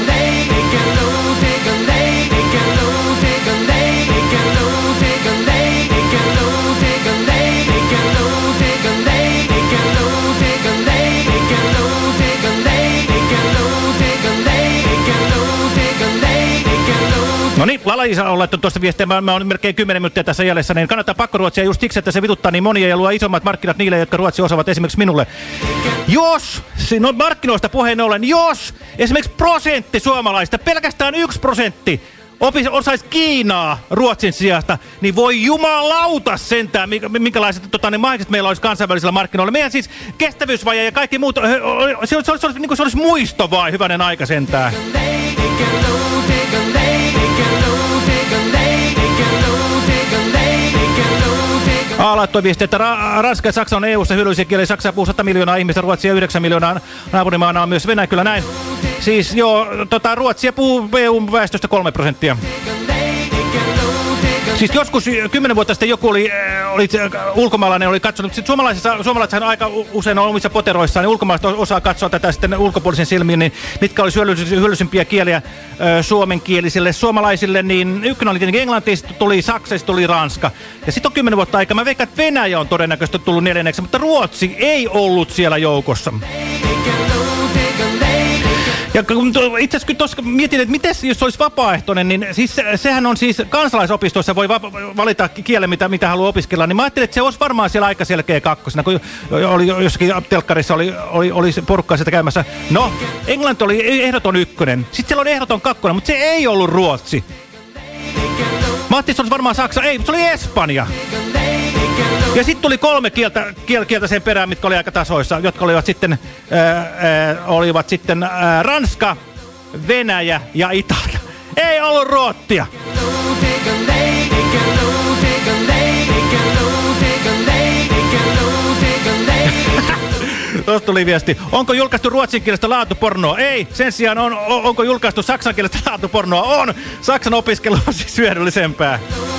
No niin, Lala-Liisa on laittanut tuosta viestiä, mä, mä oon melkein kymmenen minuuttia tässä jäljessä, niin kannattaa pakkoruotsia just siksi, että se vituttaa niin monia ja luo isommat markkinat niille, jotka ruotsia osaavat, esimerkiksi minulle. Jos, no markkinoista puheen ollen, jos esimerkiksi prosentti suomalaista, pelkästään yksi prosentti, osaisi Kiinaa Ruotsin sijasta, niin voi jumalauta sentään, minkälaiset tota, ne mahdolliset meillä olisi kansainvälisillä markkinoilla. Meidän siis kestävyysvaje ja kaikki muut, se olisi, se olisi, se olisi, niin kuin se olisi muisto vai, hyvänen aika sentään. A laittoi viesti, että Ra Ranska ja Saksa on E U:ssa hyödyllisiä kieliä. Saksa puhuu sata miljoonaa ihmistä, Ruotsia yhdeksän miljoonaa. Naapurimaana on myös Venäjä, kyllä näin. Siis joo, tota, Ruotsia puhuu E U-väestöstä kolme prosenttia. Siis joskus kymmenen vuotta sitten joku oli, oli ulkomaalainen, oli katsonut, sitten suomalaisethan aika usein on omissa poteroissaan, niin ulkomaalaiset osaa katsoa tätä sitten ulkopuolisen silmiin, niin mitkä olisi hyödyllisimpiä kieliä ö, suomenkielisille suomalaisille, niin ykkönen oli tietenkin englanti, sitten tuli saksa, sitten tuli ranska. Ja sitten on kymmenen vuotta aikaa, mä veikkaan, että Venäjä on todennäköisesti tullut neljänneksi, mutta Ruotsi ei ollut siellä joukossa. Ja itse asiassa tuossa mietin, että miten jos se olisi vapaaehtoinen, niin siis se, sehän on siis kansalaisopistoissa voi va valita kielen, mitä, mitä haluaa opiskella, niin mä ajattelin, että se olisi varmaan siellä aika selkeä kakkosena, kun oli jossakin telkkarissa oli, oli, oli porukkaa sieltä käymässä. No, englanti oli ehdoton ykkönen, sitten siellä oli ehdoton kakkonen, mutta se ei ollut Ruotsi. Mä ajattelin, että se olisi varmaan Saksa, ei, se oli Espanja. Ja sitten tuli kolme kieltä, kiel, kieltä sen perään, mitkä oli aika tasoissa, jotka olivat sitten, ää, ää, olivat sitten ää, Ranska, Venäjä ja Italia. Ei ollut ruottia. Tuosta tuli viesti. Onko julkaistu ruotsinkielistä laatupornoa? Ei. Sen sijaan on, on, onko julkaistu saksankielistä laatupornoa? On. Saksan opiskelu on siis hyödyllisempää.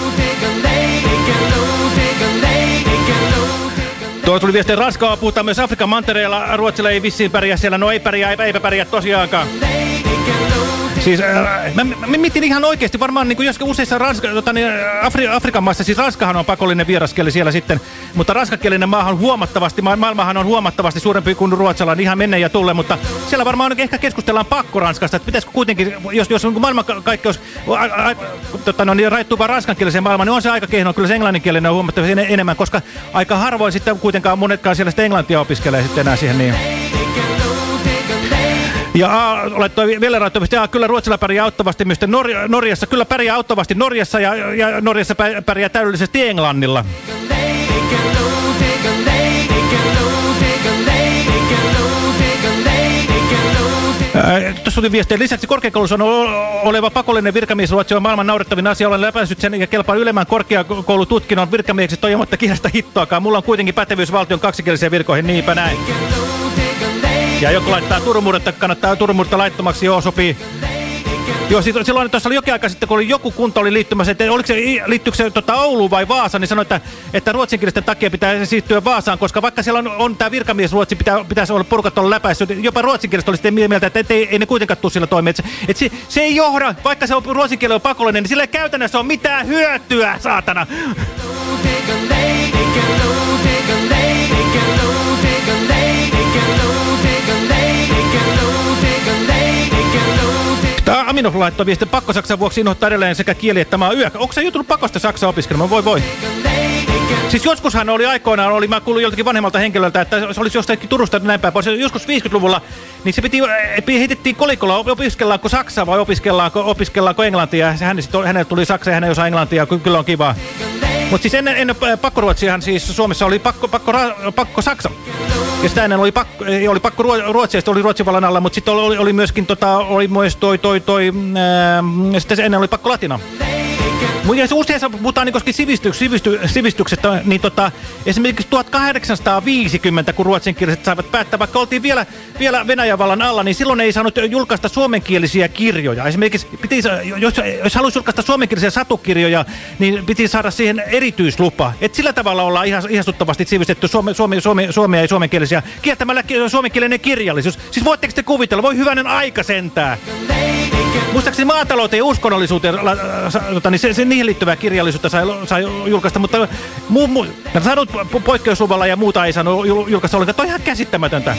Tuo tuli viesti, että Ranskaa puhutaan myös Afrikan mantereella. Ruotsilla ei vissiin pärjää siellä. No ei pärjää, eipä, eipä pärjää tosiaankaan. Siis äh, mä, mä mietin ihan oikeasti, varmaan niin kuin joskin useissa Ranska, tota, niin, Afri, Afrikan maissa, siis Ranskahan on pakollinen vieraskieli siellä sitten, mutta ranskakielinen maahan huomattavasti, ma maailmahan on huomattavasti suurempi kuin Ruotsilla, ihan menne ja tulle, mutta siellä varmaan ehkä keskustellaan pakkoranskasta, että pitäisikö kuitenkin, jos, jos maailmankaikkeus tota, no, niin, raittuu vaan ranskankieliseen maailmaan, niin on se aika kehno, kyllä se englanninkielinen on huomattavasti en enemmän, koska aika harvoin sitten kuitenkaan monetkaan siellä sitä englantia opiskelee sitten enää siihen niin. Ja laittoi vielä laittoi, että kyllä Ruotsilla pärjää auttavasti myös Norja, Norjassa. Kyllä pärjää auttavasti Norjassa ja, ja Norjassa pärjää täydellisesti Englannilla. Tuossa tuli viestiä. Lisäksi korkeakoulussa on oleva pakollinen virkamiesruotsi on maailman naurettavin asia. Olen läpäisyt sen ja kelpaan ylemmän korkeakoulututkinnon virkamieheksi toivomatta kielestä hittoakaan. Mulla on kuitenkin pätevyys valtion kaksikieliseen virkoihin, niinpä näin. Ja joku laittaa turmurretta, kannattaa turmurretta laittomaksi, joo sopii. Joo, silloin tuossa oli jokin aika sitten, kun oli joku kunta oli liittymässä, että oliko se, liittyykö se tota, Ouluun vai Vaasaan, niin sanoi, että, että ruotsinkielisten takia pitää siirtyä Vaasaan, koska vaikka siellä on, on tämä virkamiesruotsi, pitää, pitäisi olla porukat olla läpäissyt, jopa ruotsinkieliset oli sitten mieltä, että et, ei, ei ne kuitenkaan tule sillä toimeen. Että, että se, se ei johda, vaikka se on ruotsinkieli on pakollinen, niin sillä ei käytännössä ole mitään hyötyä, saatana. Tämä Aminov laittoi viestin pakkosaksan vuoksi innoittaa edelleen sekä kieli että maa yö. Onko se jutunut pakosta saksaa opiskelemaan? Voi voi. Siis joskushan oli aikoinaan, oli, mä kuulin joltakin vanhemmalta henkilöltä, että se olisi jostakin Turusta näin päin pois. Joskus viisikymmentäluvulla, niin se piti, heitettiin kolikolla, opiskellaanko saksaa vai opiskellaanko, opiskellaanko englantia. Hän, sit, hänelle tuli saksa ja hän ei osaa englantia, kyllä on kivaa. Mutta siis ennen, ennen pakkoruotsiahan siis Suomessa oli pakko, pakko, pakko saksa. Ja sitä ennen oli pakko, oli pakko ruotsia, sitten oli Ruotsin vallan alla, mutta sitten oli, oli myöskin tota, oli myös toi, toi, toi, ää, sitten ennen oli pakko latina. Usein puhutaan niin koska sivistys, sivisty, sivistyksestä, niin tota, esimerkiksi tuhatkahdeksansataaviisikymmentä, kun ruotsinkieliset saivat päättää, vaikka oltiin vielä, vielä Venäjän vallan alla, niin silloin ei saanut julkaista suomenkielisiä kirjoja. Esimerkiksi piti, jos, jos haluaisi julkaista suomenkielisiä satukirjoja, niin piti saada siihen erityislupa. Et sillä tavalla ollaan ihastuttavasti sivistetty Suome, Suome, Suome, suomea ja suomenkielisiä kieltämällä suomenkielinen kirjallisuus. Siis voitteko te kuvitella? Voi hyvänen aika sentää. Muistaakseni maatalouteen ja uskonnollisuuteen, tota, niin se, se niihin liittyvää kirjallisuutta sai, sai julkaista, mutta muu, muu, saanut poikkeusluvalla ja muuta ei saanut julkaista ollenkaan. Toi on ihan käsittämätöntä.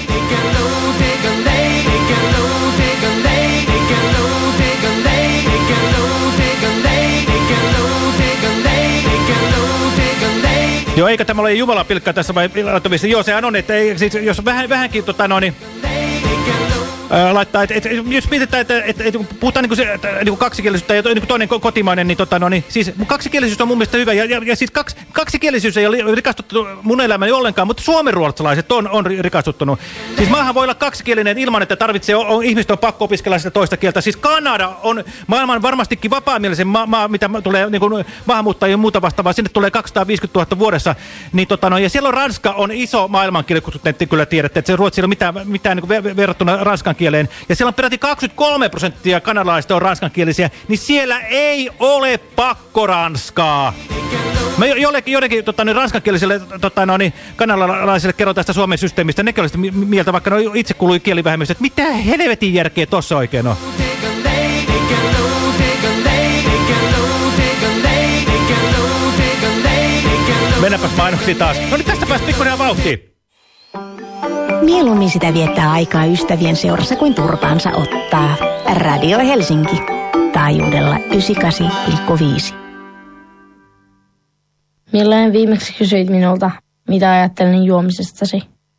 Joo, eikä tämä ole jumalapilkkaa tässä vai laittomissa? Joo, sehän on, että ei, siis, jos vähän, vähänkin tota no niin... Ää, laittaa, et, et, jos mietitään, että et, et, puhutaan niinku se, niinku kaksikielisyyttä ja niinku toinen kotimainen, niin tota, no, niin, siis kaksikielisyys on mun mielestä hyvä. Ja, ja, ja siis kaks, kaksikielisyys ei ole rikastuttu mun elämäni ollenkaan, mutta suomenruotsalaiset on, on rikastuttunut. Siis maahan voi olla kaksikielinen ilman, että tarvitsee, on, on, ihmiset on pakko opiskella sitä toista kieltä. Siis Kanada on maailman varmastikin vapaamielisen maa, maa mitä tulee niinku, maahanmuuttajien ja muuta vastaavaa. Sinne tulee kaksisataaviisikymmentätuhatta vuodessa. Niin, tota, no, ja siellä on Ranska on iso maailmankieli, kun te kyllä tiedätte, että se Ruotsi ei ole mitään, mitään niinku ver verrattuna Ranskan kieleen. Ja siellä on peräti kaksikymmentäkolme prosenttia kanadalaisista on ranskankielisiä, niin siellä ei ole pakkoranskaa. Mä jollekin, jotenkin tota, niin ranskankieliselle tota, no, niin, kanadalaisille kerron tästä Suomen systeemistä. Nekin olisi mieltä, vaikka no, itse kuului kielivähemmistö, että mitä helvetin järkeä tossa oikein on. Mennäpäs mainoksiin taas. No niin tästä pääsi pikkuinen vauhtiin. Mieluummin sitä viettää aikaa ystävien seurassa kuin turpaansa ottaa. Radio Helsinki. Taajuudella yhdeksänkymmentäkahdeksan pilkku viisi. Milloin viimeksi kysyit minulta, mitä ajattelen juomisestasi?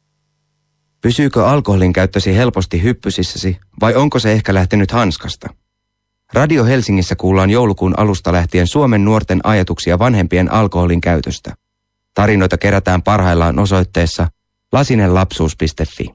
Pysyykö alkoholin käyttösi helposti hyppysissäsi vai onko se ehkä lähtenyt hanskasta? Radio Helsingissä kuullaan joulukuun alusta lähtien Suomen nuorten ajatuksia vanhempien alkoholin käytöstä. Tarinoita kerätään parhaillaan osoitteessa lasinenlapsuus piste fi.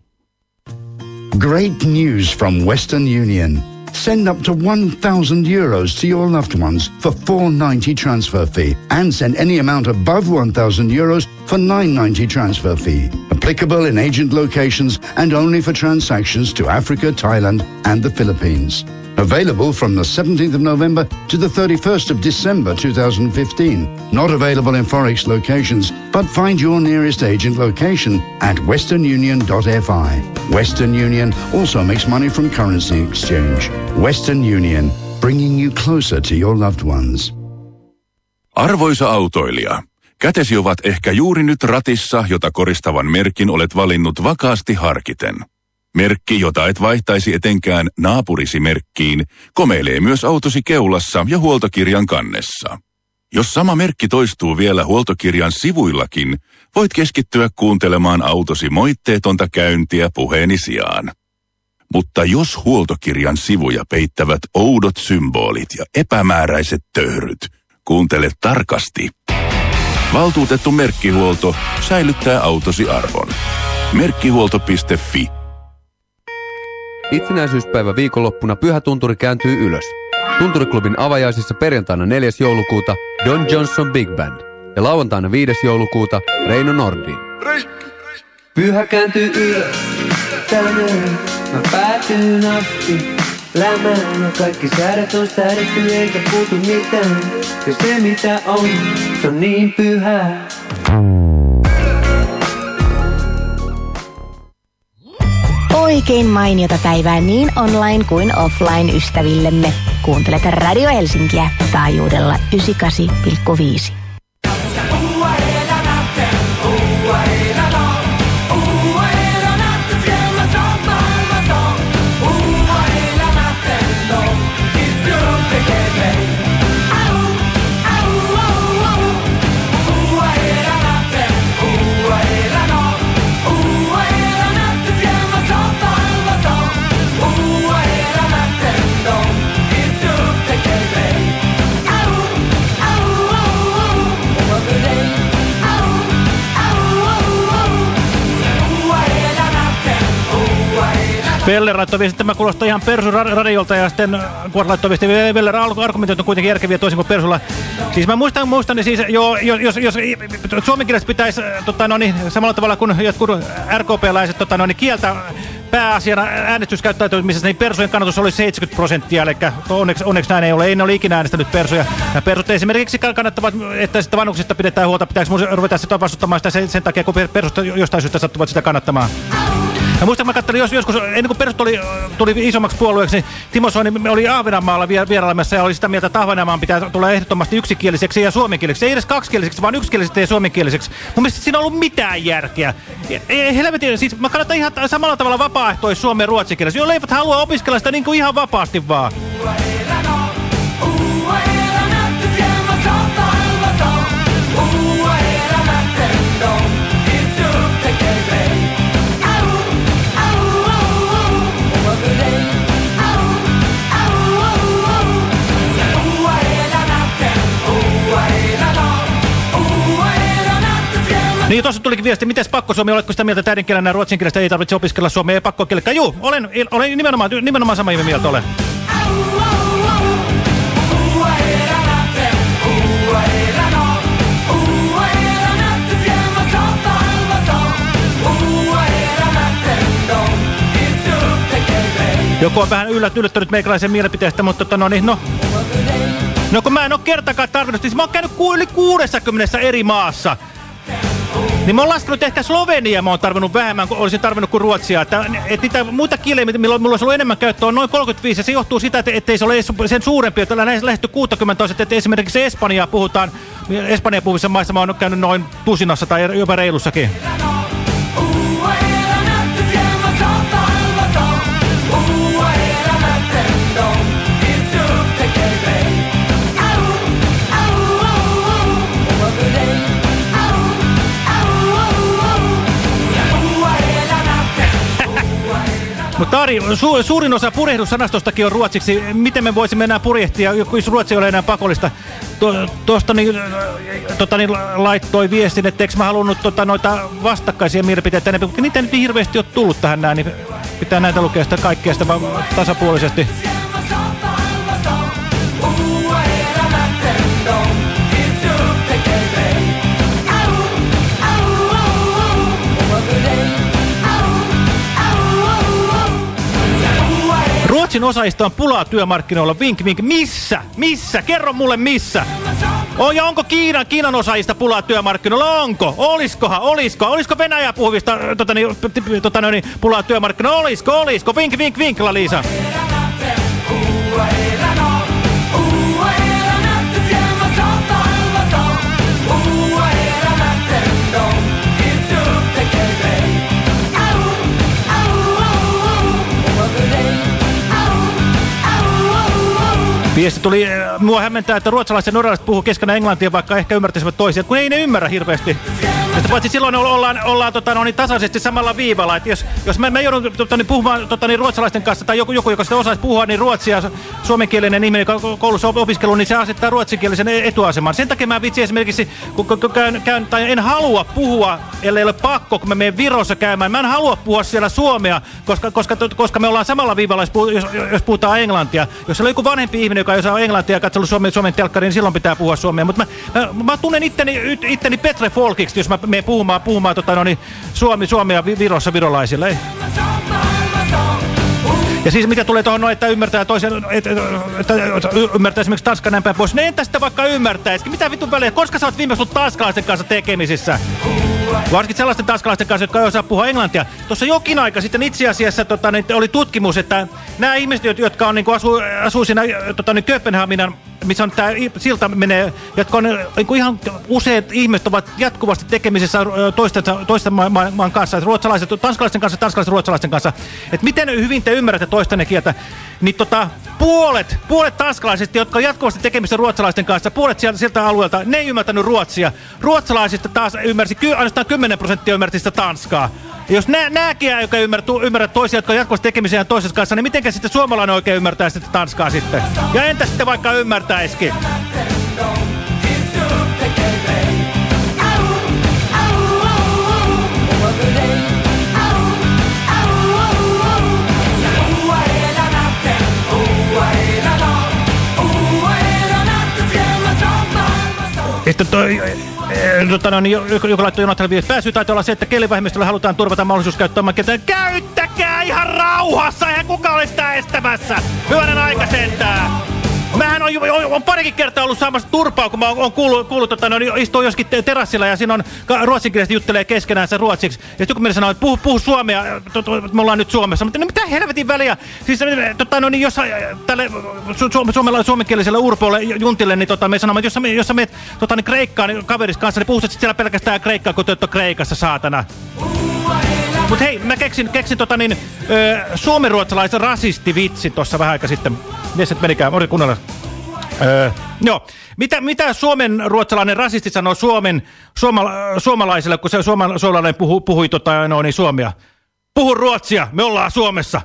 Great news from Western Union. Send up to one thousand euros to your loved ones for four ninety transfer fee and send any amount above one thousand euros for nine ninety transfer fee. Applicable in agent locations and only for transactions to Africa, Thailand and the Philippines. Available from the seventeenth of November to the thirty-first of December two thousand fifteen. Not available in Forex locations, but find your nearest agent location at western union dot f i. Western Union also makes money from currency exchange. Western Union, bringing you closer to your loved ones. Arvoisa autoilija, kätesi ovat ehkä juuri nyt ratissa, jota koristavan merkin olet valinnut vakaasti harkiten. Merkki, jota et vaihtaisi etenkään naapurisi merkkiin, komeilee myös autosi keulassa ja huoltokirjan kannessa. Jos sama merkki toistuu vielä huoltokirjan sivuillakin, voit keskittyä kuuntelemaan autosi moitteetonta käyntiä puheeni sijaan. Mutta jos huoltokirjan sivuja peittävät oudot symbolit ja epämääräiset töyryt, kuuntele tarkasti. Valtuutettu merkkihuolto säilyttää autosi arvon. merkkihuolto piste fi. Itsenäisyyspäivä viikonloppuna Pyhä Tunturi kääntyy ylös. Tunturiklubin avajaisissa perjantaina neljäs joulukuuta Don Johnson Big Band ja lauantaina viides joulukuuta Reino Nordin. Pyhä kääntyy ylös, tänään mä päätyn asti. Lämään ja kaikki säädöt on säädetty eikä puutu mitään. Ja se mitä on, se on niin pyhää. Oikein mainiota päivää niin online kuin offline ystävillemme. Kuuntelet Radio Helsinkiä taajuudella yhdeksänkymmentäkahdeksan pilkku viisi. Veller laittoi viesti, että tämä kuulostaa ihan Persun radiolta, ja sitten kun laittoi viesti, Veller argumentit on kuitenkin järkeviä toisin kuin Persulla. Siis mä muistan, muistan niin siis, jo, jos, jos, jos suomenkieliset pitäisi tota, no niin, samalla tavalla kuin jotkut R K P-läiset tota, no niin, kieltä pääasiana äänestyskäyttäytymisessä, niin Persujen kannatus oli seitsemänkymmentä prosenttia, eli onneksi, onneksi näin ei ole. Ei ne ole ikinä äänestänyt Persuja. Ja Persut esimerkiksi kannattavat, että sitä vanhuksista pidetään huolta, pitääkö ruveta sitä vastustamaan sitä sen, sen takia, kun Persut jostain syystä sattuvat sitä kannattamaan. Ja muistan, kun mä katselin jos, joskus, ennen kuin Persut tuli, tuli isommaksi puolueeksi, niin Timo Soini oli Ahvenanmaalla vierailemassa ja oli sitä mieltä, että Ahvenanmaan pitää tulla ehdottomasti yksikieliseksi ja suomenkieliseksi. Ei edes kaksikieliseksi, vaan yksikieliseksi ja suomenkieliseksi. Mun mielestä siinä on ollut mitään järkeä. Ei, helvetin, siis mä kannatan ihan samalla tavalla vapaaehtois suomen ruotsinkielisiä. Joo, leivät haluaa opiskella sitä niin kuin ihan vapaasti vaan. Niin, tuossa tulikin viesti, mites pakko Suomi, oletko sitä mieltä, että äidinkielenä ruotsinkielistä ei tarvitse opiskella suomea, ei pakko kielekään? Juu, olen, olen nimenomaan, nimenomaan sama mieltä olen. Joku on vähän yllättänyt meikäläisen mielipiteestä, mutta tota, no niin, no. No kun mä en ole kertakaan tarvinnut, siis mä oon käynyt yli kuudessakymmenessä eri maassa. Niin mä oon laskenut ehkä Slovenia, mä oon tarvinnut vähemmän, kuin olisin tarvinnut kuin Ruotsia. Että, et niitä muita kieliä, milloin mulla olisi ollut enemmän käyttöä, on noin kolmekymmentäviisi. Ja se johtuu sitä, että ettei se ole sen suurempi, että lähdetty kuusikymmentä on, että esimerkiksi Espanjaa puhutaan, Espanjan puhuvissa maissa mä oon käynyt noin tusinassa tai jopa reilussakin. Mutta Ari, su suurin osa purjehdussanastostakin on ruotsiksi. Miten me voisimme enää purjehtia, jos Ruotsi ei ole enää pakollista? Tuosta niin, tota, niin, laittoi viestin, että eikö mä halunnut tota, noita vastakkaisia mielipiteitä enemmän, mutta niitä ei nyt hirveästi ole tullut tähän näin, niin pitää näitä lukea sitä kaikkea sitä vaan tasapuolisesti. Ruotsin osaajista on pulaa työmarkkinoilla. Vink, vink. Missä? Missä? Kerro mulle missä. On, ja onko Kiinan, Kiinan osaajista pulaa työmarkkinoilla? Onko? Oliskohan? Olisko? Olisko Venäjä puhuvista tota, niin, tota, niin, pulaa työmarkkinoilla? Olisko? Olisko? Vink, vink, vink, Liisa. Viesti tuli, mua hämmentää, että ruotsalaiset ja norjalaiset puhuu keskenään englantia, vaikka ehkä ymmärtäisivät toisia, kun ei ne ymmärrä hirveästi. Että paitsi silloin ollaan, ollaan tota, no, niin tasaisesti samalla viivalla. Että jos, jos me, me joudun tota, niin, puhumaan tota, niin, ruotsalaisten kanssa, tai joku, joku joka sitä osaisi puhua, niin ruotsia, suomenkielinen ihminen koulussa opiskelu, niin se asettaa ruotsinkielisen etuaseman. Sen takia mä vitsi esimerkiksi, kun, kun käyn, käyn, tai en halua puhua, ellei ole pakko, kun mä menen Virossa käymään. Mä en halua puhua siellä suomea, koska, koska, koska me ollaan samalla viivalla, jos, jos puhutaan englantia. Jos siellä on joku vanhempi ihminen, joka ei osaa englantia ja katsellut Suomen, Suomen telkkariin, niin silloin pitää puhua suomea. Mutta mä, mä, mä tunnen itteni, itteni Petre Folkiksi, jos mä menen puhumaan, puhumaan tota, no niin, Suomi, Suomea Virossa virolaisille. Ja siis mitä tulee tuohon, no, että ymmärtää toisen, että, että, että ymmärtää esimerkiksi Tanskan näin päin pois. No entä sitten vaikka ymmärtäisikin? Mitä vitun väliä? Koska sä oot viimeksi ollut tanskalaisten kanssa tekemisissä? Varsinkin sellaisten tanskalaisten kanssa, jotka ei osaa puhua englantia. Tuossa jokin aika sitten itse asiassa tota, niin, oli tutkimus, että nämä ihmiset, jotka on, niin kuin, asuu, asuu siinä tota, niin Kööpenhaminan, missä on tämä silta menee, jotka on niin kuin ihan useat ihmiset ovat jatkuvasti tekemisissä toisten, toisten maan, maan kanssa, ruotsalaiset, tanskalaisten kanssa, tanskalaisten ruotsalaisten kanssa. Että miten hyvin te ymmärrätte toistanne kieltä, niin tota, puolet, puolet tanskalaisista, jotka on jatkuvasti tekemisissä ruotsalaisten kanssa, puolet sieltä, sieltä alueelta, ne ei ymmärtänyt ruotsia. Ruotsalaisista taas ymmärsi, ainoastaan kymmenen prosenttia ymmärti sitä tanskaa. Ja jos nääkin, jotka ymmärrät toisia, jotka on jatkuvasti tekemisiä toisessa kanssa, niin mitenkä sitten suomalainen oikein ymmärtää sitä tanskaa sitten? Ja entä sitten vaikka ymmärtäisikin? Sitten toi, tota, no, niin, joka laittoi Jonathan viesti. Pääsy taitaa olla se, että kielivähemmistöllä halutaan turvata mahdollisuus käyttää oman kieltä. Käyttäkää ihan rauhassa! Eihän kukaan ole sitä estämässä! Hyvänen aika sentään! Mähän on, on, on parikin kertaa ollut saamassa turpaa, kun mä oon kuullut, kuullut tota, no, istuu joskin terassilla ja siinä on ruotsinkielisesti juttelee keskenäänsä ruotsiksi. Ja sitten kun minä sanoin, että puhu, puhu suomea, to, to, me ollaan nyt Suomessa. Mutta no, mitä helvetin väliä? Siis tota, no, niin, jos tälle su, su, suomella, suomenkieliselle urpoille juntille, niin tota, me sanomme, että jos, jos sä meet tota, niin, Kreikkaan niin kaverissa kanssa, niin puhut siellä pelkästään Kreikkaa, kun te olette Kreikassa, saatana. Mut hei, mä keksin, keksin tota niin, ö, suomenruotsalaisen rasistivitsin tossa vähän aika sitten. Mies et menikään, ori kuunnella. Öö, joo, mitä, mitä suomen ruotsalainen rasisti sanoo Suomen, suoma, suomalaiselle, kun se suoma, suomalainen puhui, puhui tota, no, niin suomea? Puhu ruotsia, me ollaan Suomessa.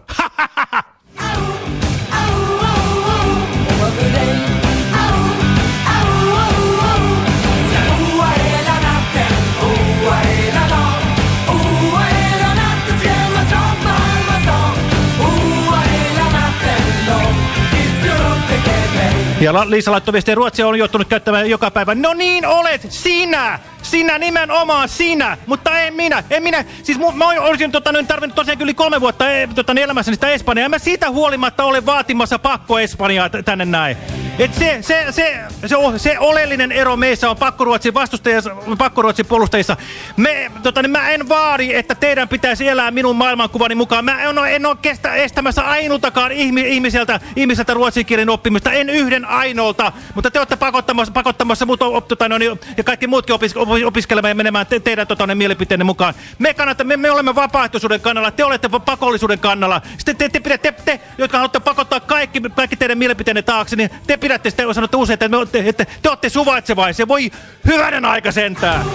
Ja Liisa laittoi viestiä, Ruotsia on joutunut käyttämään joka päivä. No niin olet, sinä! Sinä, nimenomaan sinä! Mutta en minä, en minä. Siis mä olisin tota, tarvinnut tosiaan yli kolme vuotta e, tota, elämässäni sitä Espanjaa. En mä siitä huolimatta ole vaatimassa pakko Espanjaa tänne näin. Et se, se, se, se, se oleellinen ero meissä on pakkoruotsin vastustajissa, pakkoruotsin puolustajissa. Me, tota, niin mä en vaadi, että teidän pitäisi elää minun maailmankuvani mukaan. Mä en ole, en ole kestä, estämässä ainutakaan ihmiseltä, ihmiseltä ruotsin kielen oppimista. En yhden ainoalta, mutta te olette pakottamassa, pakottamassa mut, tota, no, ja kaikki muutkin opis, opiskelemaan ja menemään te, teidän tota, ne mielipiteenne mukaan. Me, kannata, me, me olemme vapaaehtoisuuden kannalla, te olette pakollisuuden kannalla. Sitten te, te, te, te, te jotka haluatte pakottaa kaikki, kaikki teidän mielipiteenne taakse, niin te pidätte sitä, sanotte usein, että, että, että te olette suvaitsevaisia. Voi hyvänen aika sentään.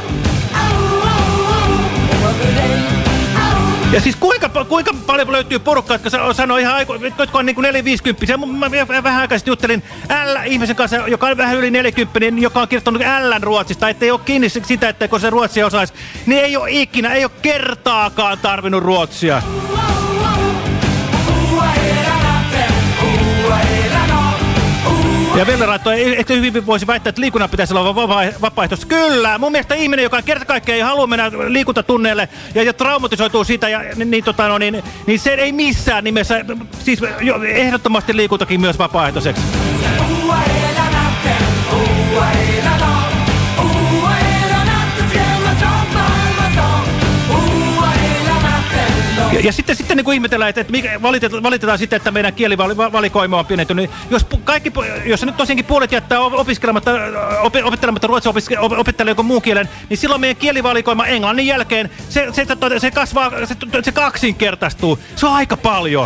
Ja siis kuinka, kuinka paljon löytyy porukkaa, jotka sanoo ihan aiku, jotka on niin kuin neljäkymmentä. Mä vähän aikaisesti juttelin L-ihmisen kanssa, joka on vähän yli neljäkymmentä, joka on kirjoittanut L:n ruotsista, ettei ole kiinni sitä, että kun se ruotsia osaisi, niin ei ole ikinä, ei ole kertaakaan tarvinnut ruotsia. Ja Velle laittoi, ehkä hyvin voisi väittää, että liikunnan pitäisi olla vapaaehtoista. Kyllä, mun mielestä ihminen, joka kerta kaikkea ei halua mennä liikuntatunneille ja, ja traumatisoituu siitä, ja, niin, tota, no, niin, niin se ei missään nimessä, siis jo, ehdottomasti liikuntakin myös vapaaehtoiseksi. Ja, ja sitten, sitten niin kuin ihmetellään, että, että valitetaan, valitetaan sitten, että meidän kielivalikoima on pienentynyt. Jos, kaikki, jos nyt tosiaankin puolet jättää opiskelematta, op, opettelematta ruotsia, opettelee jonkun muun kielen, niin silloin meidän kielivalikoima englannin jälkeen, se, se, se kasvaa, se, se kaksinkertaistuu. Se on aika paljon.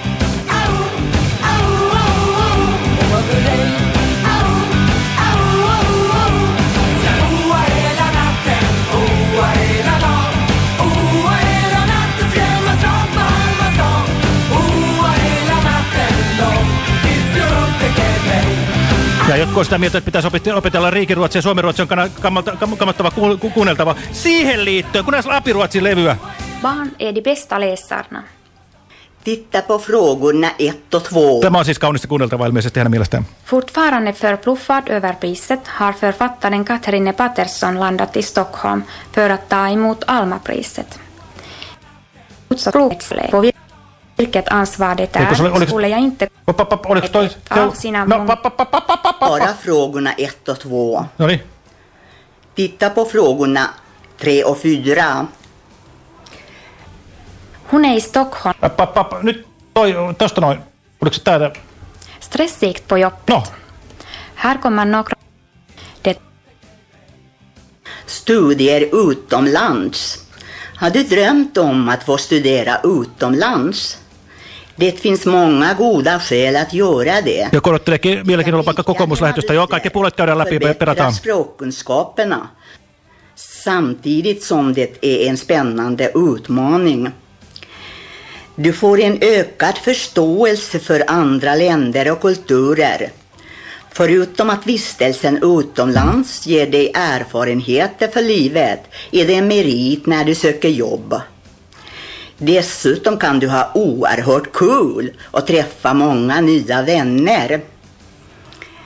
Ja jotkut on sitä mieltä, että pitäisi opetella riikiruotsia ja suomenruotsi on kammottava ku, ku, kuunneltava. Siihen liittyen, kun näissä apiruotsin levyä. Barn är de bästa läsarna. Titta på frågorna ett och två. Tämä on siis kaunista kuunneltavaa ilmeisesti hänen mielestään. Fortfarande förbluffad över priset har författaren Katarina Patterson landat i Stockholm för att ta emot Alma-priset. På vilket ansvar det är skulle jag inte... Av sina bara frågorna ett och två. Titta på frågorna tre och fyra. Hon är i Stockholm. Nyt toi, tosta noin. Oliko se täällä? Stressigt på jobbet. No. Här kommer några... Det... Studier utomlands. Har du drömt om att få studera utomlands? Det finns många goda skäl att göra det. Ja korottelee mielenkiinnolla vaikka kokoomuslähetystä. Joo, kaikki puolet käydään läpi ja perataan. Språkkunskaperna. Samtidigt som det är en spännande utmaning. Du får en ökad förståelse för andra länder och kulturer. Förutom att vistelsen utomlands ger dig erfarenheter för livet är det en merit när du söker jobb. Dessutom kan du ha oerhört kul och träffa många nya vänner.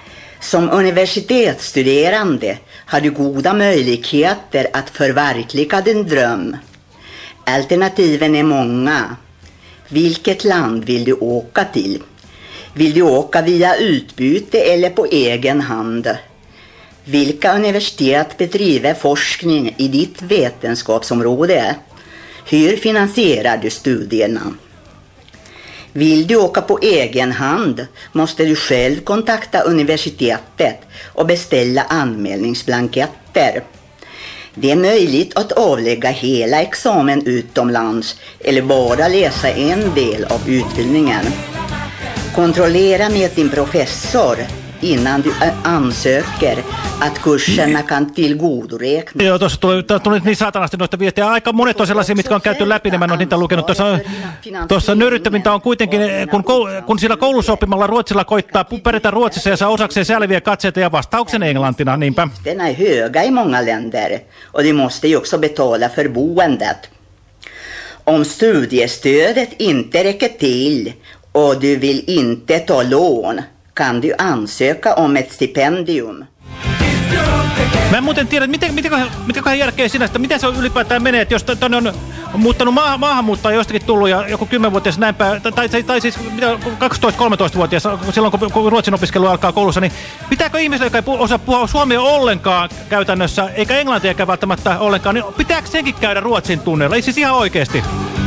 Som universitetsstuderande har du goda möjligheter att förverkliga din dröm. Alternativen är många. Vilket land vill du åka till? Vill du åka via utbyte eller på egen hand? Vilka universitet bedriver forskning i ditt vetenskapsområde? Hur finansierar du studierna? Vill du åka på egen hand måste du själv kontakta universitetet och beställa anmälningsblanketter. Det är möjligt att avlägga hela examen utomlands eller bara läsa en del av utbildningen. Kontrollera med din professor innan du ansöker att kurserna kan tillgodoräkna. Joo, tuossa tuli, tuli niin saatanasti noista viestiä. Aika monet on sellaisia, mitkä on käyty läpi, niin mä en ole niitä lukenut. Tuossa, tuossa nöyryttävintä on kuitenkin, kun, kun sillä koulussa oppimalla ruotsilla koittaa pärjätä Ruotsissa ja saa osakseen sälviä katseita ja vastauksen englantina, niinpä. Den är höga i många länder och du måste ju också betala för boendet. Om studiestödet inte räcker till och du vill inte ta lån kan du ansöka om ett stipendium. Mä en muuten tiedä, miten, mitenköhän, mitenköhän järkeä sinästä, miten se ylipäätään menee, että jos tänne on muuttanut maahan, maahanmuuttaja jostakin tullut ja joku kymmenvuotias näinpä, tai, tai, tai siis kaksitoista kolmetoista-vuotias, silloin kun, kun ruotsin opiskelu alkaa koulussa, niin pitääkö ihmisille, joka ei osaa puhua suomea ollenkaan käytännössä, eikä englantiakaan välttämättä ollenkaan, niin pitääkö senkin käydä ruotsin tunneilla? Ei siis ihan oikeasti.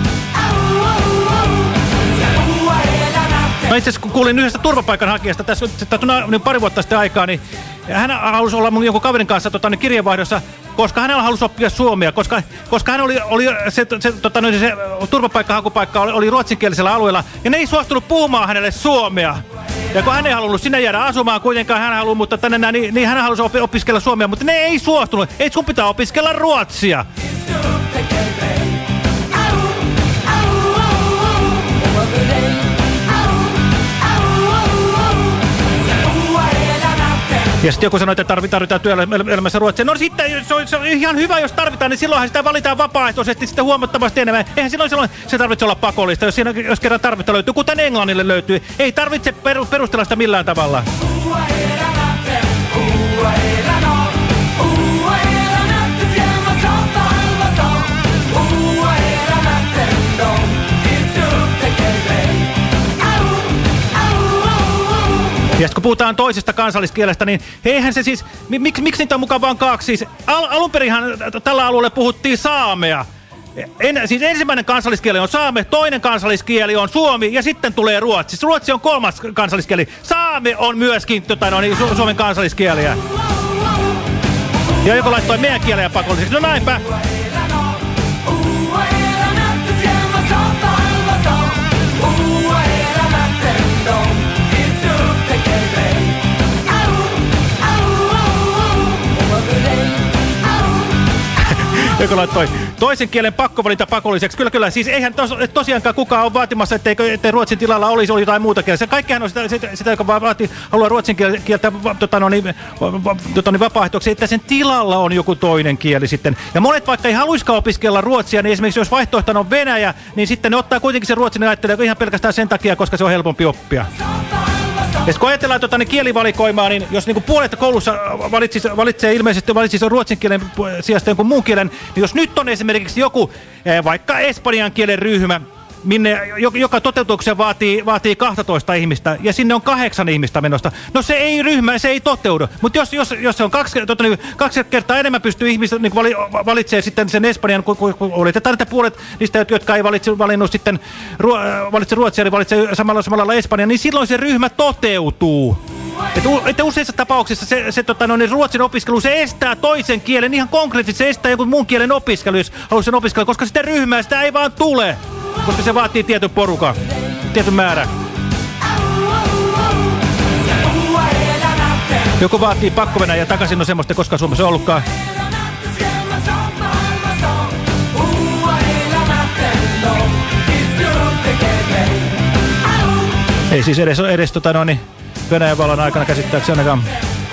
Mä itse asiassa kuulin yhdestä turvapaikanhakijasta tässä niin pari vuotta sitten aikaa, niin hän halusi olla mun jonkun kaverin kanssa tota, niin kirjeenvaihdossa, koska hänellä halusi oppia suomea, koska, koska hän oli, oli se, se, tota, niin se turvapaikkahakupaikka oli, oli ruotsinkielisellä alueella, ja ne ei suostunut puhumaan hänelle suomea. Ja kun hän ei halunnut sinne jäädä asumaan, kuitenkaan hän haluaa, mutta tänne näin, niin, niin hän halusi op opiskella suomea, mutta ne ei suostunut. Ei sun pitää opiskella ruotsia. Ja sitten joku sanoi, että tarvitaan työelämässä ruotsia. No sitten se on, se on ihan hyvä, jos tarvitaan, niin silloinhan sitä valitaan vapaaehtoisesti sitten huomattavasti enemmän. Eihän silloin, silloin se tarvitse olla pakollista, jos, siinä, jos kerran tarvetta löytyy, kuten englannille löytyy. Ei tarvitse perustella sitä millään tavalla. Ja kun puhutaan toisesta kansalliskielestä, niin eihän se siis, miksi, miksi niitä on mukaan vaan kaksi? Siis al, alunperinhan tällä alueella puhuttiin saamea. En, siis ensimmäinen kansalliskieli on saame, toinen kansalliskieli on suomi ja sitten tulee ruotsi. Ruotsi on kolmas kansalliskieli. Saame on myöskin tota, no, niin, su, Suomen kansalliskieliä. Ja joku laittoi meidän kieleä pakolliseksi. No näinpä. Joku laittoi toisen kielen pakkovalinta pakolliseksi. Kyllä, kyllä. Siis eihän tos, tosiaankaan kukaan ole vaatimassa, etteikö, ettei ruotsin tilalla olisi oli jotain muuta kieltä. Kaikkihan on sitä, sitä, sitä joka vaati, haluaa ruotsin kieltä tota, no, niin, tota, niin, vapaaehtoiksi, että sen tilalla on joku toinen kieli sitten. Ja monet vaikka ei haluiskaan opiskella ruotsia, niin esimerkiksi jos vaihtoehtona on venäjä, niin sitten ne ottaa kuitenkin sen ruotsin ja ajattelee ihan pelkästään sen takia, koska se on helpompi oppia. Ja kun ajatellaan tota, niin kielivalikoimaa, niin jos niin puolet koulussa valitsisi, valitsee ilmeisesti valitsisi ruotsin kielen sijasta jonkun muun kielen, niin jos nyt on esimerkiksi joku eh, vaikka espanjan kielen ryhmä, minne, joka toteutuksen vaatii, vaatii kaksitoista ihmistä, ja sinne on kahdeksan ihmistä menosta. No se ei ryhmä, se ei toteudu. Mutta jos, jos, jos se on kaksi, tota, niin, kaksi kertaa enemmän pystyy ihmiset niin vali, valitsee sitten sen espanjan, kun, kun, kun oletetaan, että puolet niistä, jotka ei valitse, valinnut sitten ruo, valitse ruotsia, niin valitsee samalla, samalla espanjan, niin silloin se ryhmä toteutuu. Että, että useissa tapauksissa se, se tota, no, niin ruotsin opiskelu, se estää toisen kielen, ihan konkreettisesti se estää jonkun muun kielen opiskelu, jos haluaa sen opiskella, koska sitä ryhmää, sitä ei vaan tule. Koska se vaatii tietyn porukan, tietyn määrä. Joku vaatii pakkovenäjä takaisin, no semmoista koskaan Suomessa ollutkaan. Ei siis edes, edes tota no niin, Venäjän vallan aikana käsittääkseni ainakaan.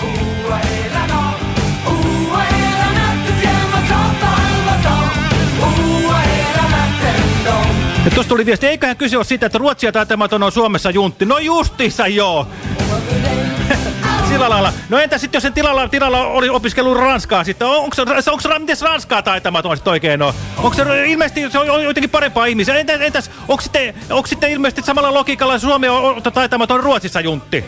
Ja tuossa tuli viesti, eiköhän kyse ole siitä, että ruotsia taitematon on Suomessa juntti. No justiinsa joo. Sillä lailla. No entä sitten, jos sen tilalla, tilalla oli opiskellut ranskaa sitten? Onko se, onko se miten ranskaa taitamaton sitten oikein on? Onko se ilmeisesti se on jotenkin parempaa ihmisiä? Entäs, entäs onko sitten, onko sitten ilmeisesti samalla logiikalla Suomi on taitamaton Ruotsissa juntti?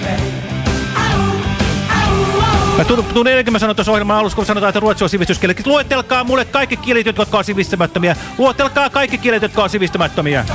Mä tuun ennenkin sanoa tuossa ohjelman alussa, kun sanotaan, että ruotsi on sivistyskieli. Luettelkaa mulle kaikki kielet, jotka on sivistämättömiä. Luettelkaa kaikki kielet, jotka on sivistämättömiä.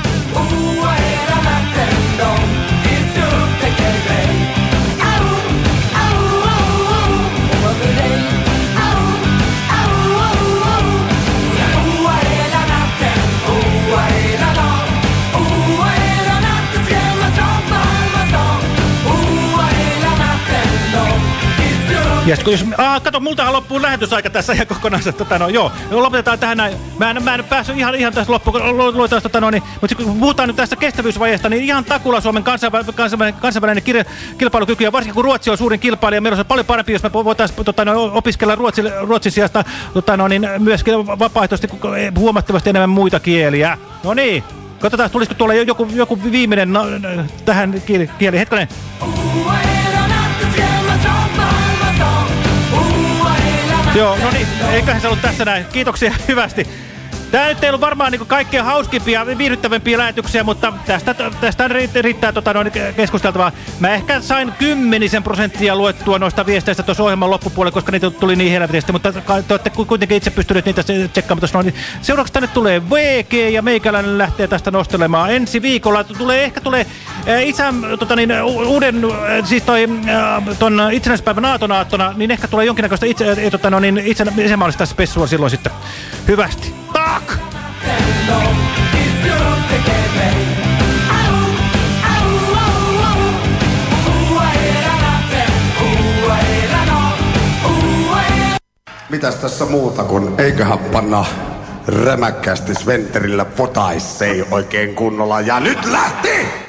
Ja sit, jos, aa, kato, multahan loppuu lähetysaika tässä ihan kokonaan. Tota, no, joo, lopetetaan tähän näin. Mä en, mä en päässyt ihan, ihan tästä loppuun, luetaan, tota, no, niin, mutta kun puhutaan nyt tästä kestävyysvajeesta, niin ihan takulla Suomen kansainvälinen, kansainvälinen, kansainvälinen kirja, kilpailukyky, ja varsinkin kun Ruotsi on suurin kilpailija, meillä on paljon parempi, jos me voitaisiin tota, no, opiskella Ruotsin, Ruotsin sijasta tota, no, niin, myöskin vapaaehtoisesti huomattavasti enemmän muita kieliä. No niin, katsotaan, tulisiko tuolla joku, joku viimeinen no, tähän kieli, kieli. Hetkonen. Joo, no niin, eiköhän se ollut tässä näin. Kiitoksia hyvästi. Tämä nyt ei ollut varmaan niin kaikkein hauskimpia ja viihdyttävämpiä lähetyksiä, mutta tästä, tästä riittää tota, noin keskusteltavaa. Mä ehkä sain kymmenisen prosenttia luettua noista viesteistä tuossa ohjelman loppupuolella, koska niitä tuli niin helvetisti, mutta te olette kuitenkin itse pystyneet niitä tsekkaamaan tuossa noin. Seuraavaksi tänne tulee V G ja meikäläinen lähtee tästä nostelemaan. Ensi viikolla tulee, ehkä tulee äh, isän, tota niin, uuden, äh, siis toi äh, ton itsenäispäivän aatonaattona, niin ehkä tulee jonkinnäköistä itse, äh, tota, no, niin, itse, itsemällistä spessua silloin sitten. Hyvästi. Tak! Mitäs tässä muuta kun eiköhän panna rämäkkäästi Sventerillä potaissei oikein kunnolla ja nyt lähti!